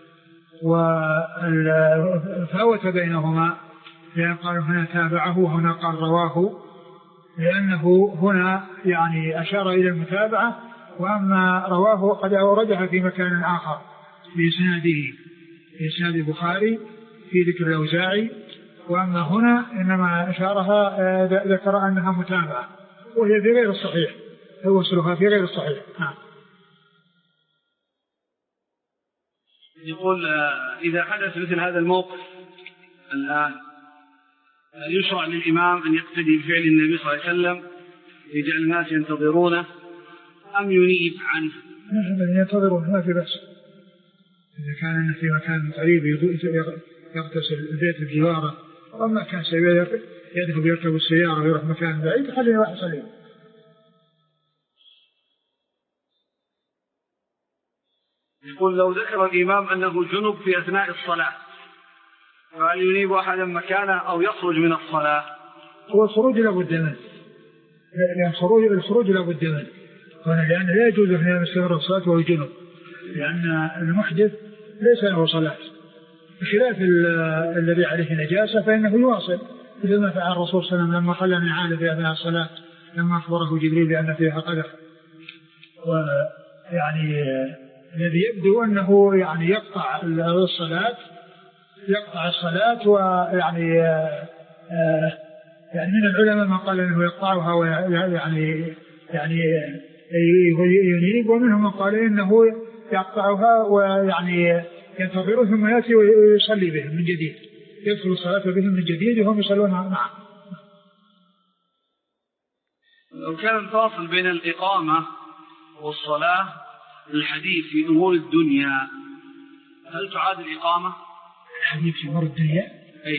وفاوت بينهما، لأن قال هنا تابعه وهنا قال رواه، لأنه هنا يعني أشار إلى المتابعة، وأما رواه قد أوردها في مكان آخر بإسناده في إسناد البخاري في ذكر الأوزاعي، وأما هنا إنما أشارها ذكر أنها متابعة وهي في غير الصحيح، توصلها في غير الصحيح. نعم. يقول إذا حدث مثل هذا الموقف الآن يشرع للإمام أن يقتدي بفعل النبي صلى الله عليه وسلم يجعل الناس ينتظرونه أم ينيب عنه؟ نعم ينتظرون ما في بأس، إذا كان في مكان قريب يغتسل البيت بجواره، وأما كان يذهب يركب السيارة ويروح مكان بعيد خليه واحد صليم. يقول لو ذكر الإمام أنه جنب في أثناء الصلاة فهل ينيب أحدا مكانه أو يخرج من الصلاة؟ هو الخروج لا بد منه، لأن الخروج الخروج لا بد منه، لأن لا يجوز أن يستمر الصلاة وهو جنب، لأن المحدث ليس له صلاة، بخلاف الذي عليه نجاسة فإنه يواصل، مثل ما فعل الرسول صلى الله عليه وسلم لما خلى من عاله في أثناء الصلاة لما أخبره جبريل بأن فيها قدح. ويعني الذي يبدو أنه يعني يقطع الصلاة يقطع الصلاة ويعني يعني من العلماء من قال أنه يقطعها ويعني يعني ينيب، ومنهم من قال إنه يقطعها ويعني ينتظره ثم يأتي ويصلي بهم من جديد، يدخل الصلاة بهم من جديد وهم يصلون معه. لو كان الفاصل بين الإقامة والصلاة الحديث في أمور الدنيا، هل تعاد الإقامة؟ الحديث في أمور الدنيا؟ أي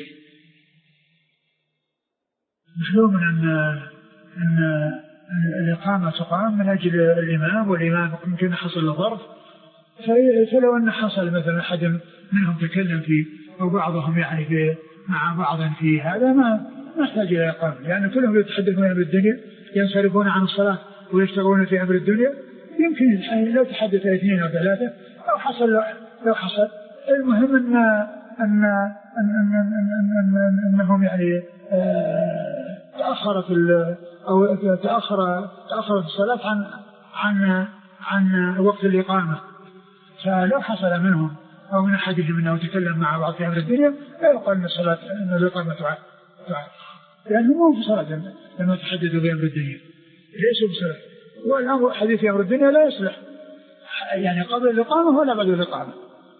معلوم أن أن الإقامة تقام من أجل الإمام، والإمام ممكن حصل له ظرف، فلو أن حصل مثلا أحد منهم تكلم فيه أو بعضهم يعني في مع بعض في هذا ما نحتاج إلى إقامة، لأن يعني كلهم يتحدثون عن الدنيا ينصرفون عن الصلاة ويشتغلون في أمر الدنيا. يمكن لو تحدث اثنين أو ثلاثة لو حصل لو حصل المهم أن أن أن أن أن أنهم يعني تأخرت أو تأخر تأخرت الصلاة عن عن عن وقت الإقامة، فلو حصل منهم أو من أحدهم أنه تكلم مع بعض في أمر الدنيا لا يقال أن الصلاة أن الإقامة تعاد، لأنه مو في صلاة لما تحدثوا بأمر الدنيا ليسوا بصلاة، والأمر حديث أمر الدنيا لا يصلح يعني قبل الإقامة ولا بعد الإقامة.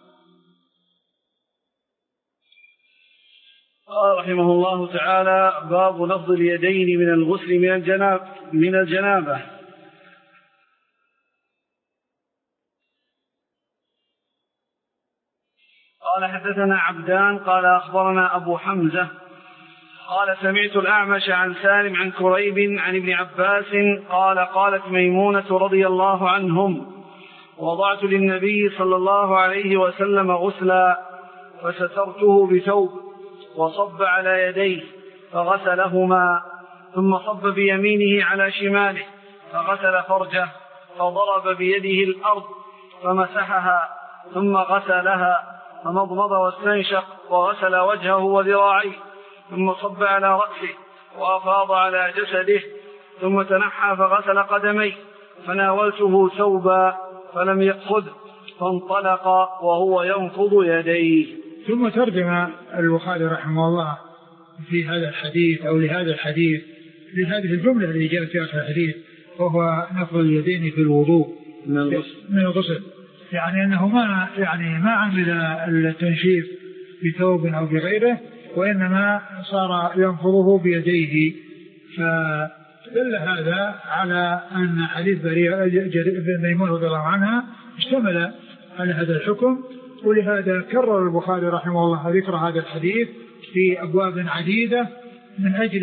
قال رحمه الله تعالى: باب لفظ اليدين من الغسل من الجناب من الجنابة. قال: حدثنا عبدان قال أخبرنا أبو حمزة قال: سمعت الأعمش عن سالم عن كريب عن ابن عباس قال: قالت ميمونة رضي الله عنهم: وضعت للنبي صلى الله عليه وسلم غسلا فسترته بثوب وصب على يديه فغسلهما، ثم صب بيمينه على شماله فغسل فرجه، فضرب بيده الأرض فمسحها، ثم غسلها، فمضمض واستنشق وغسل وجهه وذراعيه، ثم صب على رأسه وأفاض على جسده، ثم تنحى فغسل قدميه، فناولته ثوبا فلم يأخذه فانطلق وهو ينفض يديه. ثم ترجم البخاري رحمه الله في هذا الحديث أو لهذا الحديث لهذه الجملة التي جاءت في آخر الحديث، وهو نفض اليدين في الوضوء من الغسل، يعني أنه ما يعني ما عمل التنشيف بثوب أو بغيره، وإنما صار ينفضه بيديه. فدل هذا على أن حديث ميمونة رضي الله عنها اشتمل على هذا الحكم، ولهذا كرر البخاري رحمه الله ذكر هذا الحديث في أبواب عديدة من أجل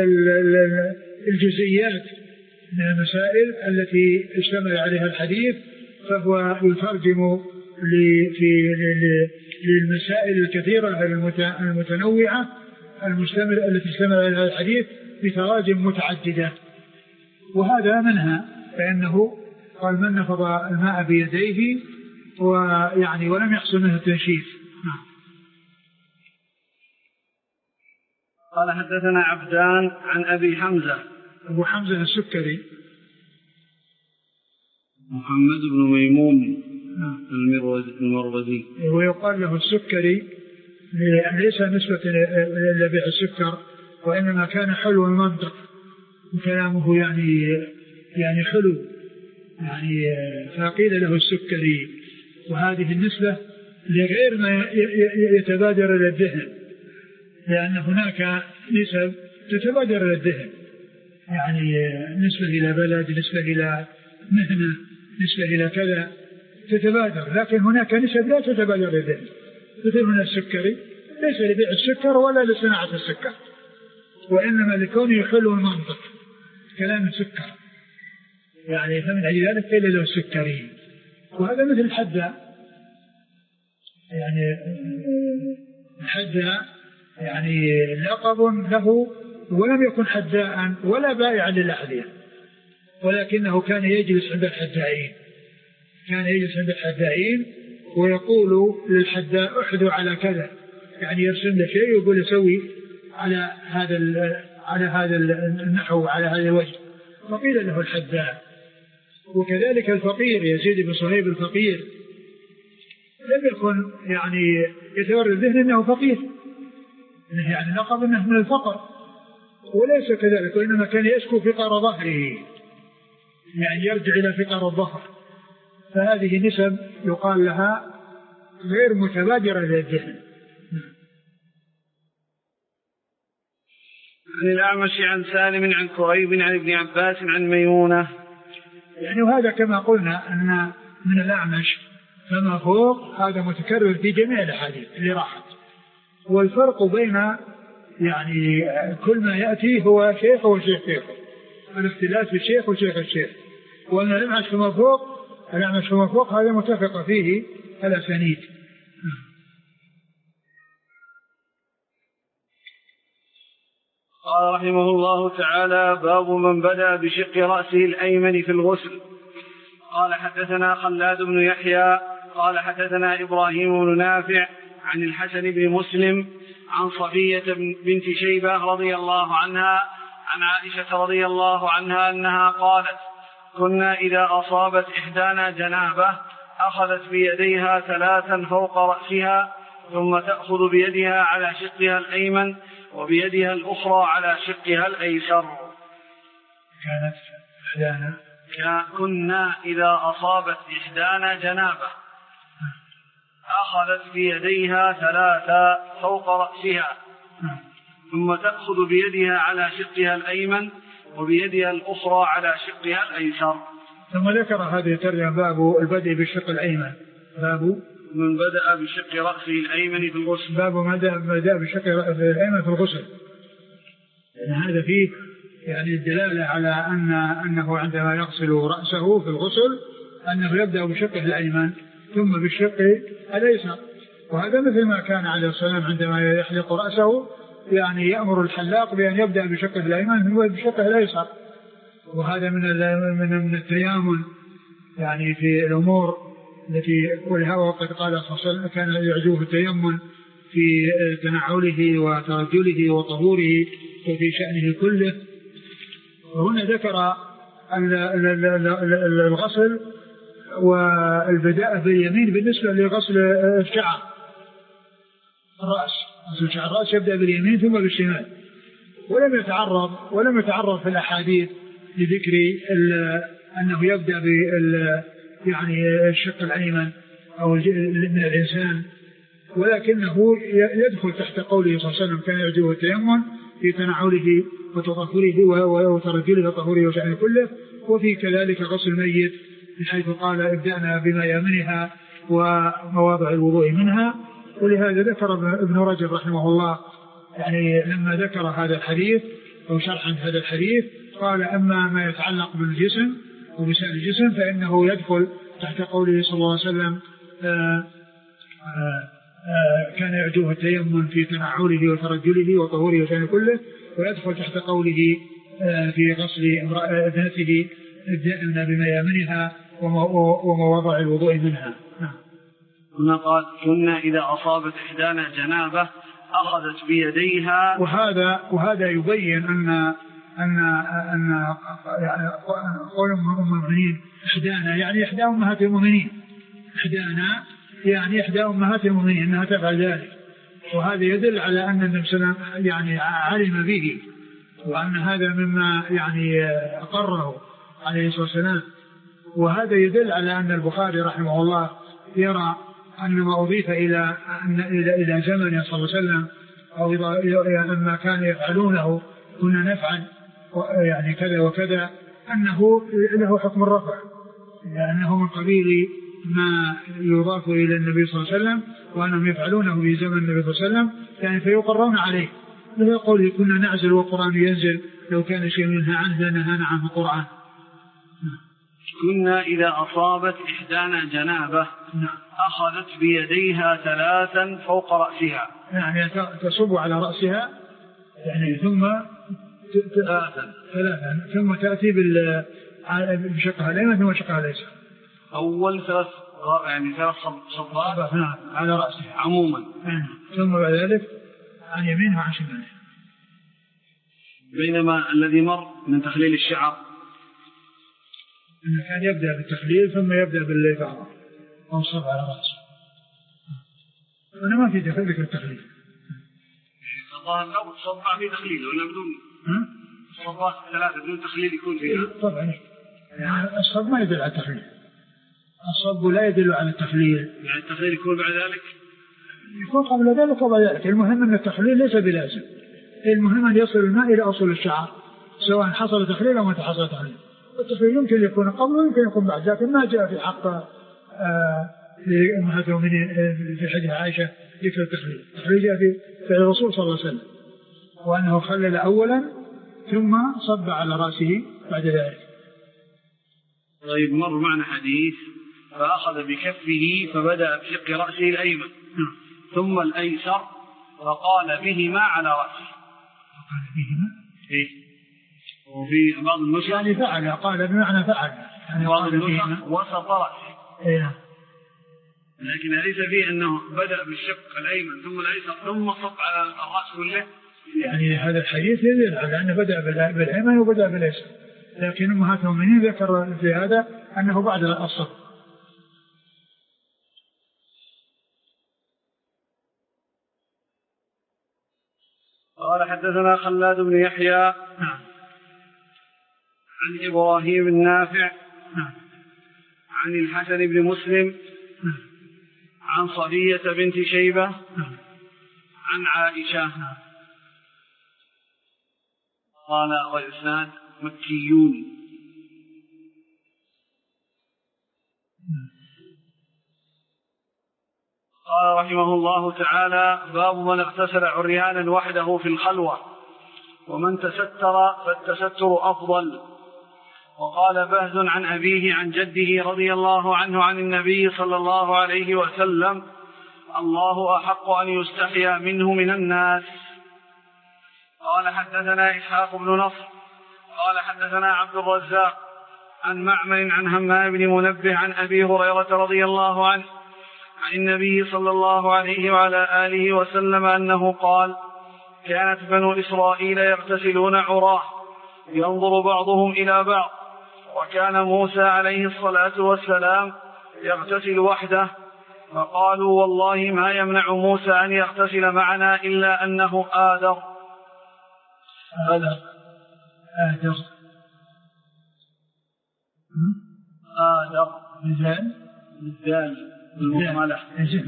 الجزئيات من المسائل التي اشتمل عليها الحديث، فهو يترجم للمسائل الكثيرة المتنوعة المشتمل التي اشتمل عليها الحديث بتراجم متعددة، وهذا منها، فإنه قال: من نفض الماء بيديه ويعني ولم يحصل منه التنشيف. نعم. قال: حدثنا عبدان عن أبي حمزة. أبو حمزة السكري محمد بن ميمون المروزي، ويقال له السكري ليس نسبة إلى بيع السكر، وإنما كان حلو المنطق وكلامه يعني يعني حلو يعني، فقيل له السكري، وهذه النسبة لغير ما يتبادر إلى الذهن، لأن هناك نسب تتبادر إلى الذهن، يعني نسبة إلى بلد، نسبة إلى مهنة، نسبة إلى كذا تتبادر، لكن هناك نسب لا تتبادر إلى الذهن، مثل من السكري ليس لبيع السكر ولا لصناعة السكر، وإنما لكونه يحل المنطق كلام السكر، يعني فمن أجل ذلك قيل له السكري. وهذا مثل الحدة، يعني الحدة يعني لقب له ولم يكن حداء ولا بائعا للأحذية، ولكنه كان يجلس عند الحدائين كان يجلس عند الحدائين ويقول للحداء احذو على كذا، يعني يرسم له شيء ويقول سوي على هذا على هذا النحو وعلى هذا الوجه، فقيل له الحداء. وكذلك الفقير يزيد بن صهيب الفقير لم يكن يعني يتورد الذهن انه فقير، انه يعني لقب انه من الفقر، وليس كذلك، وانما كان يشكو فقر ظهره، يعني يرجع الى فقر الظهر. فهذه نسب يقال لها غير متبادرة للذهن. عن الأعمش عن سالم عن كريب عن ابن عباس عن ميمونة. يعني وهذا كما قلنا أن من الأعمش فما فوق هذا متكرر في جميع الأحاديث اللي راحت، والفرق بين يعني كل ما يأتي هو شيخ وشيخ شيخه، الاختلاف في الشيخ وشيخ الشيخ. وأن الأعمش فما فوق الأعمش فما فوق هذا متفق فيه الأسانيد. قال رحمه الله تعالى: باب من بدأ بشق رأسه الأيمن في الغسل. قال حدثنا خلاد بن يحيى قال حدثنا إبراهيم بن نافع عن الحسن بن مسلم عن صفية بنت شيبة رضي الله عنها عن عائشة رضي الله عنها أنها قالت: كنا إذا أصابت إحدانا جنابة أخذت بيديها ثلاثا فوق رأسها ثم تأخذ بيدها على شقها الأيمن وبيدها الأخرى على شقها الأيسر. كانت إحدانا كنا إذا أصابت إحدانا جنابة أخذت بيديها ثلاثا فوق رأسها ثم تأخذ بيدها على شقها الأيمن وبيدها الأخرى على شقها الأيسر. ثم ذكر هذه الترجمة: باب البدء بالشق الأيمن. باب من بدأ بشق رأسه الأيمن في الغسل. باب بدأ بشق رأسه الأيمن في الغسل. يعني هذا فيه يعني الدلالة على أن أنه عندما يغسل رأسه في الغسل أنه يبدأ بشقه الأيمن ثم بالشق الأيسر. وهذا مثل ما كان عليه السلام عندما يحلق رأسه يعني يأمر الحلاق بأن يبدأ بشقه الأيمن ثم بشقه الأيسر. وهذا من من من التيامن يعني في الأمور التي ولها. وقد قال صلى الله عليه وسلم: كان يعجبه التيمن في تنعله وترجله وطهوره وفي شأنه كله. وهنا ذكر الغسل والبداء باليمين بالنسبة لغسل الشعر الرأس. غسل شعر الرأس يبدأ باليمين ثم بالشمال، ولم يتعرض ولم يتعرض في الأحاديث لذكر أنه يبدأ بال يعني الشق الأيمن أو من الإنسان، ولكنه يدخل تحت قوله صلى الله عليه وسلم: كان يعجبه التيمم في تنعله وتطهره وترجله وطهوره وشأنه كله. وفي كذلك غسل الميت بحيث قال: ابدأنا بما يمنها ومواضع الوضوء منها. ولهذا ذكر ابن رجب رحمه الله يعني لما ذكر هذا الحديث أو شرحا هذا الحديث قال: أما ما يتعلق بالجسم وبسائر الجسم فإنه يدخل تحت قوله صلى الله عليه وسلم: آآ آآ كان يعجبه التيمم في تنعله وترجله وطهوره وشأنه كله. ويدخل تحت قوله في غسل ابنته: ابدأنا بما يمنها ومواضع الوضوء منها. هنا قال: كنا إذا أصابت إحدانا جنابة أخذت بيديها. وهذا وهذا يبين أن أن أن قول أم المؤمنين إحدانا يعني إحدى أمهات المؤمنين، إحدانا يعني إحدى أمهات المؤمنين أنها تفعل ذلك. وهذا يدل على أن النبي صلى الله عليه وسلم يعني علم به، وأن هذا مما يعني أقره عليه الصلاة والسلام. وهذا يدل على أن البخاري رحمه الله يرى أن ما أضيف إلى إلى إلى زمن صلى الله عليه وسلم أو إلى ما كان يفعلونه كنا نفعل يعني كذا وكذا أنه له حكم الرفع، لأنه من قبيل ما يضاف إلى النبي صلى الله عليه وسلم وأنهم يفعلونه في زمن النبي صلى الله عليه وسلم يعني فيقرون عليه. له يقول: كنا نعزل والقرآن ينزل، لو كان شيء منها عنه لنهانا عنه القرآن. كنا إذا أصابت إحدانا جنابة أخذت بيديها ثلاثا فوق رأسها، يعني تصب على رأسها يعني ثم ثلاثا ثلاثا ثم تأتي بشقها الأيمن ثم شقها الأيسر. أول ثلاث يعني ثلاث صبات على رأسه عموما، ثم بعد ذلك عن يمينه وعن شماله. بينما الذي مر من تخليل الشعر إنه كان يبدأ بالتخليل ثم يبدأ بالإفاضة أو الصب على رأسه. أنا ما في دخل ذكر التخليل. الظاهر لو صبع في تخليل ولا بدون صبات ثلاثة بدون تخليل يكون فيها. طبعا يعني الصب ما يدل على التخليل، الصب لا يدل على التخليل. يعني التخليل يكون بعد ذلك؟ يكون قبل ذلك وبعد ذلك. المهم أن التخليل ليس بلازم، المهم أن يصل الماء إلى أصل الشعر سواء حصل تخليل أو ما حصل تخليل. التخليل يمكن يكون قبل ويمكن يكون بعد، لكن ما جاء في حق أمهات المؤمنين في حديث عائشة ذكر التخليل. التخليل جاء في فعل الرسول صلى الله عليه وسلم، وأنه خلل أولا ثم صب على رأسه بعد ذلك. طيب مر معنا حديث فأخذ بكفه فبدأ بشق رأسه الأيمن ثم الأيسر فقال بهما على رأسه. قال بهما إيه؟ وفي بعض النسخ يعني فعل، قال بمعنى فعل يعني بعض النسخ وسط رأسه. إيه. لكن ليس فيه أنه بدأ بالشق الأيمن ثم الأيسر ثم صب على الرأس كله. يعني هذا الحديث يدل على أنه بدأ بالأيمن وبدأ بالأيسر، لكن أمهات المؤمنين ذكر في هذا أنه بعد الصب. قال حدثنا خلاد بن يحيى نعم. عن إبراهيم النافع نعم. عن الحسن بن مسلم نعم. عن صفية بنت شيبة نعم. عن عائشة نعم. قال والإسناد مكيون. نعم. قال رحمه الله تعالى باب من اغتسل عريانا وحده في الخلوة ومن تستر فالتستر أفضل. وقال بهز عن أبيه عن جده رضي الله عنه عن النبي صلى الله عليه وسلم الله أحق أن يستحيا منه من الناس. قال حدثنا إسحاق بن نصر قال حدثنا عبد الرزاق عن معمر عن همام بن منبه عن أبي هريرة رضي الله عنه عن النبي صلى الله عليه وعلى آله وسلم أنه قال كانت بنو إسرائيل يغتسلون عراه ينظر بعضهم إلى بعض، وكان موسى عليه الصلاة والسلام يغتسل وحده، فقالوا والله ما يمنع موسى أن يغتسل معنا إلا أنه آدر. آدر آدر آدر مزال مزال المهملة.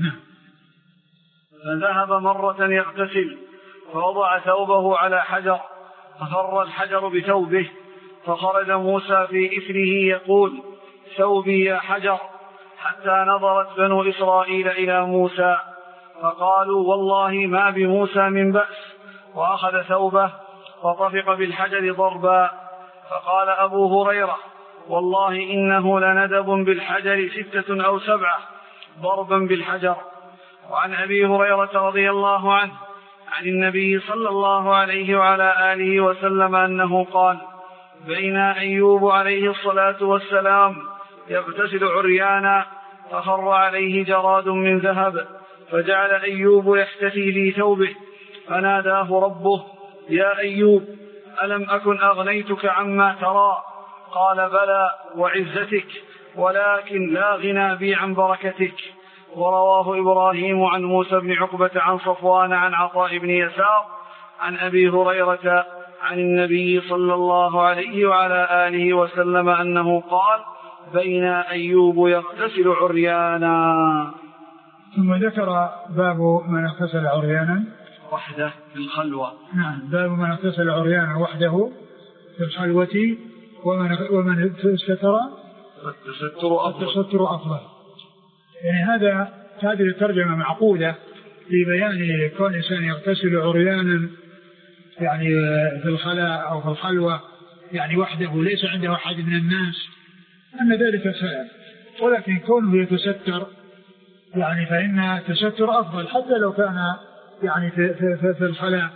فذهب مرة يغتسل فوضع ثوبه على حجر فخر الحجر بثوبه، فخرج موسى في إثره يقول ثوبي يا حجر، حتى نظرت بنو إسرائيل إلى موسى فقالوا والله ما بموسى من بأس، وأخذ ثوبه فطفق بالحجر ضربا. فقال أبو هريرة والله إنه لندب بالحجر ستة أو سبعة ضربا بالحجر. وعن أبي هريرة رضي الله عنه عن النبي صلى الله عليه وعلى آله وسلم أنه قال بين أيوب عليه الصلاة والسلام يغتسل عريانا فخر عليه جراد من ذهب، فجعل أيوب يحتفي في ثوبه، فناداه ربه يا أيوب ألم أكن أغنيتك عما ترى؟ قال بلى وعزتك، ولكن لا غنى بي عن بركتك. ورواه إبراهيم عن موسى بن عقبة عن صفوان عن عطاء بن يسار عن أبي هريرة عن النبي صلى الله عليه وعلى آله وسلم أنه قال بين أيوب يغتسل عريانا. ثم ذكر باب من اغتسل عريانا وحده في الخلوة. نعم، باب من اغتسل عريانا وحده في الخلوة ومن ومن ستر التستر أفضل. يعني هذا هذه الترجمة معقولة في بيان كون إنسان يغتسل عريانا يعني في الخلاء أو في الخلوة يعني وحده ليس عنده أحد من الناس، أن ذلك سائر، ولكن كونه يتستر يعني فإن التستر أفضل حتى لو كان يعني في, في, في الخلاء،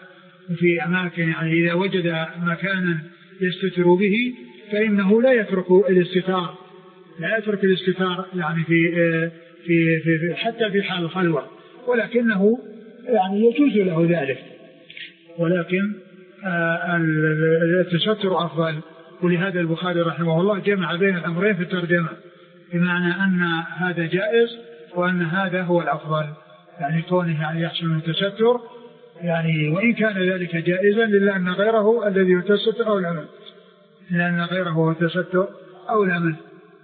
في أماكن، يعني إذا وجد مكانا يستتر به فإنه لا يترك الاستتار، لا يترك الاستتار يعني في في في حتى في حال الخلوة، ولكنه يعني يجوز له ذلك، ولكن التستر أفضل. ولهذا البخاري رحمه الله جمع بين الأمرين في الترجمة، بمعنى أن هذا جائز وأن هذا هو الأفضل، يعني كونه يعني يحسن من التستر، يعني وإن كان ذلك جائزا إلا أن غيره الذي يتستر أو العمل، لأن غيره هو التستر أو العمل.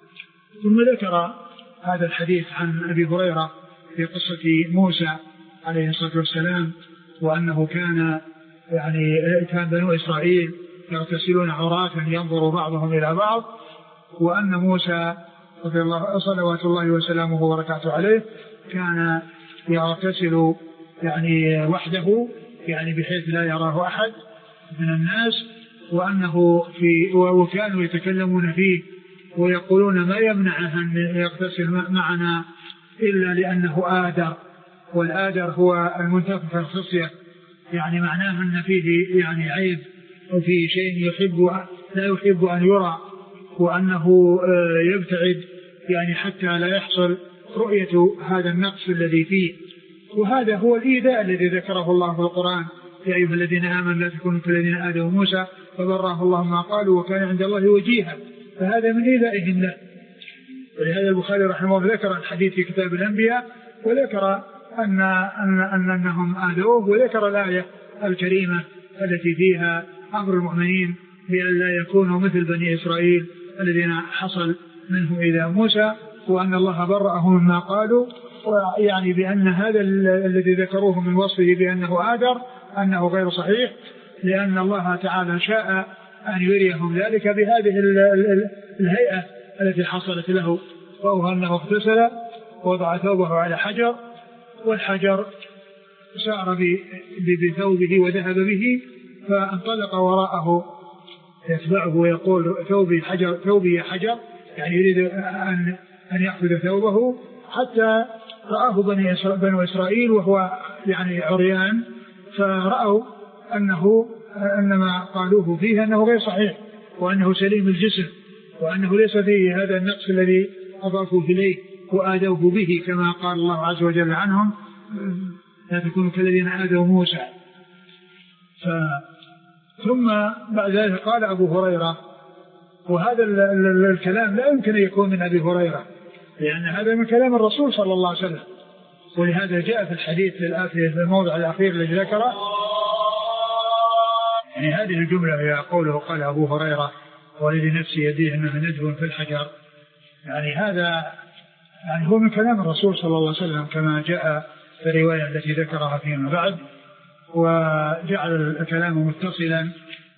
ثم ذكر هذا الحديث عن أبي هريرة في قصة موسى عليه الصلاة والسلام، وأنه كان يعني كان بنو إسرائيل يغتسلون عراة ينظر بعضهم إلى بعض، وأن موسى رضي الله صلوات الله وسلامه وبركاته عليه كان يغتسل يعني وحده، يعني بحيث لا يراه أحد من الناس، وأنه في وكانوا يتكلمون فيه ويقولون ما يمنعه أن يغتسل معنا إلا لأنه آدر، والآدر هو المنتفخ الخصية، يعني معناه أن فيه يعني عيب وفيه شيء يحب لا يحب أن يرى، وأنه يبتعد يعني حتى لا يحصل رؤية هذا النقص الذي فيه. وهذا هو الإيذاء الذي ذكره الله في القرآن: يا أيها الذين آمنوا لا تكونوا كالذين آذوا موسى فبرأه الله ما قالوا وكان عند الله وجيها، فهذا من إيذائهم له. ولهذا البخاري رحمه الله ذكر الحديث في كتاب الأنبياء، وذكر أن, أن, أن أنهم آذوه، وذكر الآية الكريمة التي فيها أمر المؤمنين بأن لا يكونوا مثل بني إسرائيل الذين حصل منهم إيذاء موسى، وأن الله برأه مما قالوا، ويعني بأن هذا الذي ذكروه من وصفه بأنه آدر أنه غير صحيح، لأن الله تعالى شاء أن يريهم ذلك بهذه الهيئة التي حصلت له، وهو أنه اغتسل ووضع ثوبه على حجر، والحجر سار بثوبه وذهب به، فانطلق وراءه يتبعه ويقول ثوبي حجر ثوبي حجر، يعني يريد أن أن يأخذ ثوبه، حتى رآه بني بنو إسرائيل وهو يعني عريان، فرأوا أنه أنما قالوه فيه أنه غير صحيح، وأنه سليم الجسم، وأنه ليس فيه هذا النقص الذي أضافوا إليه وآذوه به، كما قال الله عز وجل عنهم: لا تكونوا كالذين آذوا موسى. ف... ثم بعد ذلك قال أبو هريرة، وهذا ال... ال... الكلام لا يمكن أن يكون من أبي هريرة، لأن هذا من كلام الرسول صلى الله عليه وسلم، ولهذا جاء في الحديث في الموضع الأخير الذي ذكره، يعني هذه الجملة هي قوله قال أبو هريرة: والذي نفسي يديه إنه ندب في الحجر، يعني هذا يعني هو من كلام الرسول صلى الله عليه وسلم كما جاء في الرواية التي ذكرها فيما بعد، وجعل الكلام متصلا،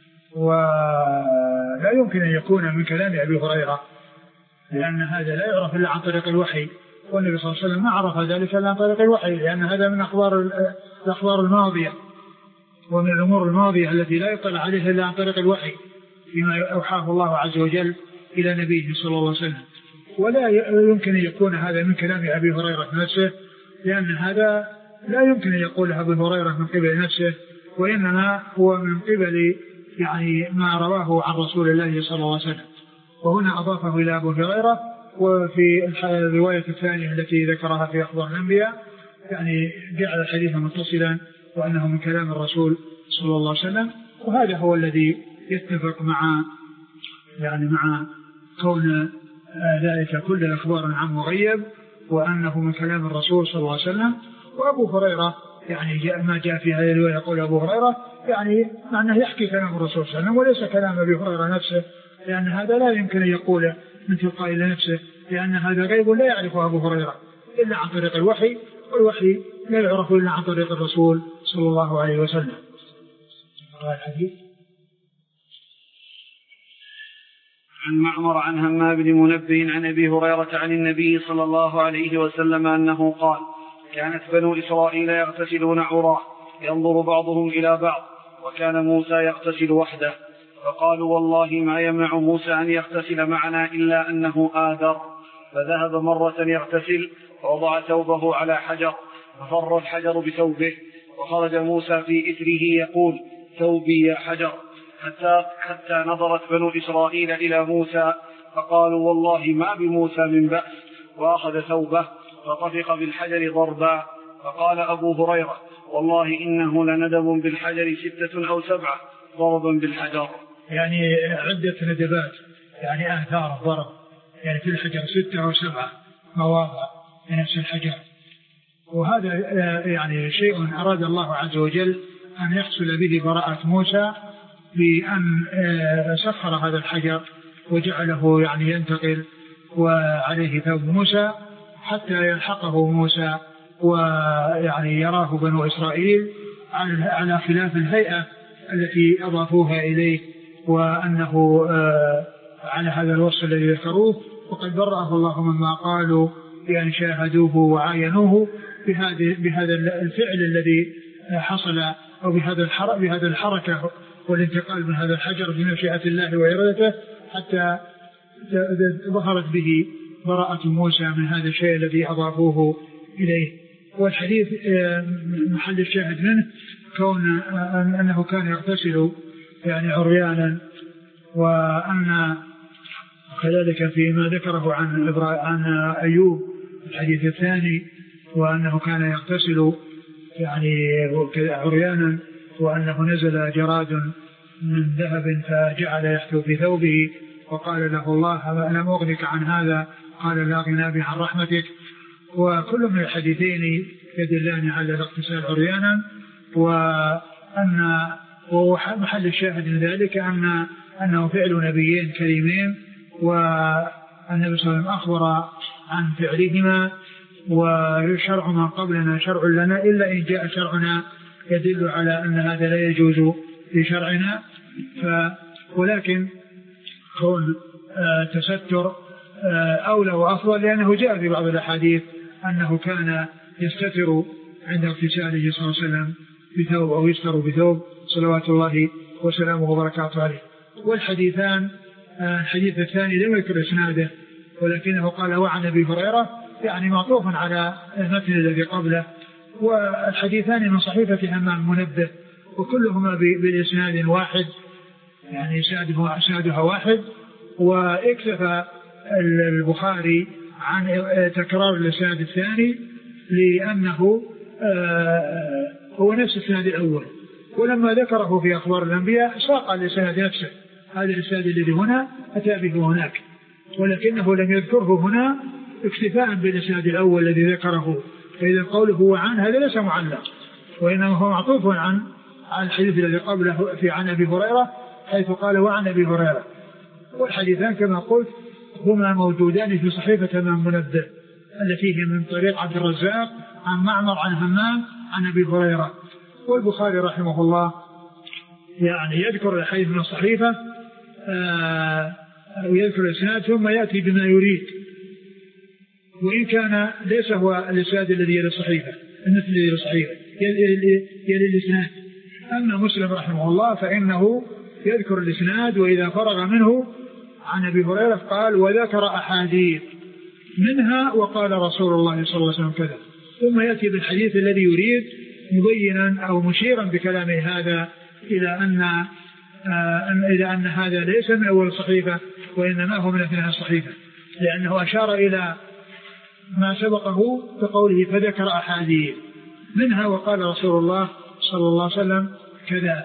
ولا يمكن أن يكون من كلام أبي هريرة، لأن هذا لا يعرف إلا عن طريق الوحي، والنبي صلى الله عليه وسلم ما عرف ذلك إلا عن طريق الوحي، لأن هذا من أخبار الأخبار الماضية ومن الأمور الماضية التي لا يطلع عليها إلا عن طريق الوحي فيما أوحاه الله عز وجل إلى نبيه صلى الله عليه وسلم. ولا يمكن أن يكون هذا من كلام أبي هريرة نفسه، لأن هذا لا يمكن أن يقوله أبو هريرة من قبل نفسه، وإنما هو من قبل يعني ما رواه عن رسول الله صلى الله عليه وسلم، وهنا أضافه إلى أبو هريرة. وفي الرواية الثانية التي ذكرها في أخبار الأنبياء يعني جعل الحديث متصلا وأنه من كلام الرسول صلى الله عليه وسلم، وهذا هو الذي يتفق مع يعني مع كون ذلك كل الأخبار عن مغيب، وأنه من كلام الرسول صلى الله عليه وسلم. وأبو هريرة يعني جاء ما جاء في هذه الرواية يقول أبو هريرة يعني معناه يحكي كلام الرسول صلى الله عليه وسلم وليس كلام أبي هريرة نفسه، لأن هذا لا يمكن أن يقوله من تلقاء نفسه، لأن هذا غيب لا يعرفه أبو هريرة إلا عن طريق الوحي، والوحي لا يعرف إلا عن طريق الرسول صلى الله عليه وسلم. الحديث عن معمر عن همام بن منبه عن أبي هريرة عن النبي صلى الله عليه وسلم أنه قال: كانت بنو إسرائيل يغتسلون عراة ينظر بعضهم إلى بعض، وكان موسى يغتسل وحده، فقالوا: والله ما يمنع موسى أن يغتسل معنا إلا أنه آذر. فذهب مرة يغتسل ووضع ثوبه على حجر، ففر الحجر بثوبه، وخرج موسى في إثره يقول ثوبي يا حجر، حتى, حتى نظرت بنو إسرائيل إلى موسى فقالوا والله ما بموسى من بأس، وأخذ ثوبه فطفق بالحجر ضربا. فقال أبو هريرة والله إنه لندب بالحجر ستة أو سبعة ضربا بالحجر. يعني عدة ندبات، يعني آثار ضرب يعني في الحجر ستة أو سبعة مواضع في نفس الحجر. وهذا يعني شيء أراد الله عز وجل أن يحصل به براءة موسى بأن سخر هذا الحجر وجعله يعني ينتقل وعليه ثوب موسى حتى يلحقه موسى ويعني يراه بنو إسرائيل على خلاف الهيئة التي أضافوها إليه، وأنه على هذا الوصف الذي ذكروه. وقد برأه الله مما قالوا بأن شاهدوه وعاينوه بهذا الفعل الذي حصل، أو بهذا الحركة بهذا الحركة والانتقال من هذا الحجر بمشيئة الله وإرادته، حتى ظهرت به براءة موسى من هذا الشيء الذي أضافوه إليه. والحديث محل الشاهد منه كون أنه كان يغتسل يعني عريانا، وأن كذلك فيما ذكره عن عن أيوب الحديث الثاني، وأنه كان يغتسل يعني عريانا، وأنه نزل جراد من ذهب فجعل يحثو في ثوبه وقال له الله لم أغنك عن هذا، قال لا غنى بي عن رحمتك. وكل من الحديثين يدلان على الاغتسال عريانا، وأن ومحل الشاهد من ذلك أن أنه فعل نبيين كريمين، والنبي صلى الله عليه وسلم أخبر عن فعلهما، وشرع من قبلنا شرع لنا إلا إن جاء شرعنا يدل على أن هذا لا يجوز في شرعنا. ف ولكن كون آه تستر آه أولى وأفضل، لأنه جاء في بعض الأحاديث أنه كان يستتر عند اغتساله صلى الله عليه وسلم بثوب أو يستر بثوب صلوات الله وسلامه وبركاته عليه. والحديثان آه الحديث الثاني لم يذكر إسناده، ولكنه قال وعن أبي هريرة، يعني معطوف على المتن الذي قبله. والحديثان من صحيفة همام منبه، وكلهما بالإسناد واحد، يعني سادها واحد. واكتفى البخاري عن تكرار الإسناد الثاني لأنه هو نفس الإسناد الأول، ولما ذكره في أخبار الأنبياء ساق الإسناد نفسه، هذا الإسناد الذي هنا أتى به هناك، ولكنه لم يذكره هنا اكتفاء بالإسناد الأول الذي ذكره. فإذا قوله هو عن هذا ليس معلق، وإنما هو معطوف عن عن الحديث الذي قبله في عن أبي هريرة، حيث قال وعن أبي هريرة. والحديثان كما قلت هما موجودان في صحيفة همام منبه التي هي من طريق عبد الرزاق عن معمر عن همام عن أبي هريرة. والبخاري رحمه الله يعني يذكر الحديث من الصحيفة آه ويذكر الإسناد ثم يأتي بما يريد، وإن كان ليس هو الإسناد الذي يلي الصحيفة، المثل الذي يلي الصحيفة يلي الإسناد. أما مسلم رحمه الله فإنه يذكر الإسناد، وإذا فرغ منه عن أبي هريرة قال وذكر أحاديث منها وقال رسول الله صلى الله عليه وسلم كذا، ثم يأتي بالحديث الذي يريد مبينا أو مشيرا بكلامه هذا إلى أن آه إلى أن هذا ليس من أول الصحيفة، وإنما هو من أثناء الصحيفة، لأنه أشار إلى ما سبقه بقوله فذكر أحاديث منها وقال رسول الله صلى الله عليه وسلم كذا.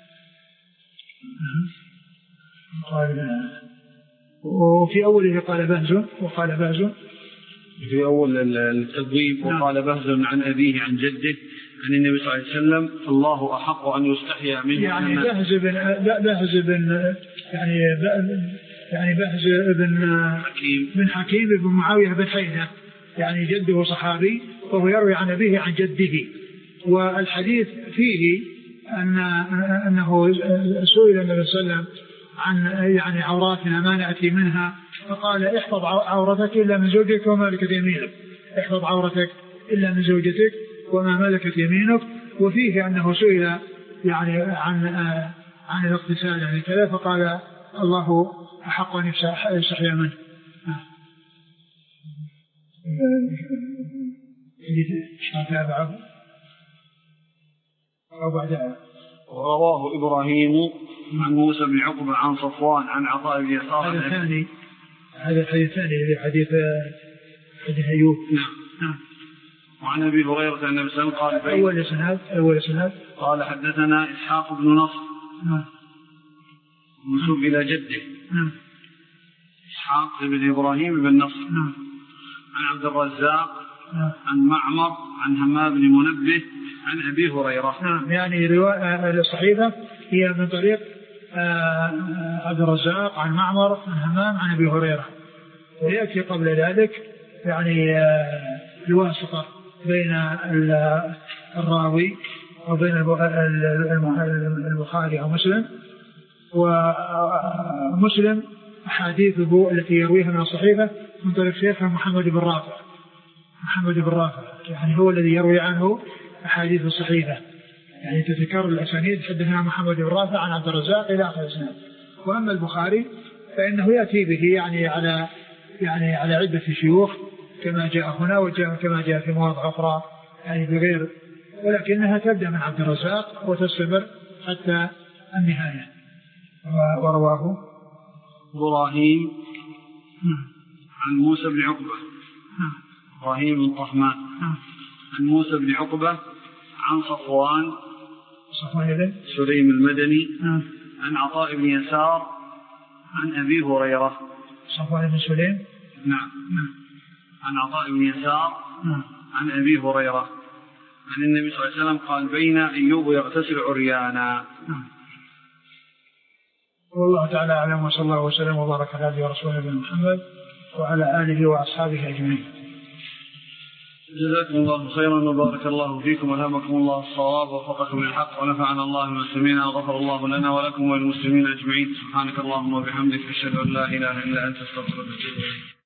وفي أوله قال بهز وقال بهز في أول التضويب وقال بهز عن أبيه عن جده عن النبي صلى الله عليه وسلم الله أحق أن يستحيا منه. يعني بهز بن بهز بن يعني يعني بهز بن حكيم بن حكيم بن معاوية بن حيدة، يعني جده صحابي وهو يروي عن أبيه عن جده. والحديث فيه أن أنه سئل النبي صلى الله عليه وسلم عن يعني عوراتنا ما نأتي منها، فقال احفظ عورتك إلا من زوجك وما ملكت يمينك، احفظ عورتك إلا من زوجتك وما ملكت يمينك. وفيه أنه سئل يعني عن عن الاغتسال يعني كذا، فقال الله أحق أن يستحيا منه. أو بعدها. ورواه إبراهيم عن موسى بن عقبة عن صفوان عن عطاء بن يسار. هذا الثاني، هذا الحديث الثاني حديث حديث أيوب. نعم. نعم. وعن أبي هريرة أن النبي صلى الله عليه وسلم قال أول سناد أول سناد قال حدثنا إسحاق بن نصر نعم منسوب إلى جده نعم إسحاق بن إبراهيم بن نصر نعم عن عبد الرزاق نعم عن معمر عن همام بن منبه عن أبي هريرة. نعم. يعني رواية الصحيفة هي من طريق عبد الرزاق عن معمر عن همام عن أبي هريرة، ويأتي قبل ذلك يعني الواسطة بين الراوي وبين البخاري أو مسلم، ومسلم أحاديثه التي يرويها من الصحيفة من طريق شيخه محمد بن رافع محمد بن رافع يعني هو الذي يروي عنه أحاديث الصحيفة، يعني تذكر الأسانيد حدثنا محمد بن رافع عن عبد الرزاق إلى آخر الإسناد. وأما البخاري فإنه يأتي به يعني على يعني على عدة شيوخ كما جاء هنا وجاء كما جاء في مواضع أخرى يعني بغير، ولكنها تبدأ من عبد الرزاق وتستمر حتى النهاية. ورواه إبراهيم عن موسى بن عقبة إبراهيم بن طهمان عن موسى بن عقبة عن صفوان صفوان سليم المدني عن عطاء بن يسار عن أبي هريرة. صفوان بن سليم نعم عن عطاء بن يسار عن أبي هريرة عن النبي صلى الله عليه وسلم قال بين أيوب يغتسل عريانا. والله تعالى أعلم، وصلى الله وسلم وبارك على عبده ورسوله محمد وعلى آله وأصحابه أجمعين. جزاكم الله خيرا وبارك الله فيكم وألهمكم الله الصواب ووفقكم للحق ونفعنا الله بالمسلمين وغفر الله لنا ولكم وللمسلمين أجمعين. سبحانك اللهم وبحمدك أشهد أن لا إله إلا أنت أستغفرك وأتوب إليك.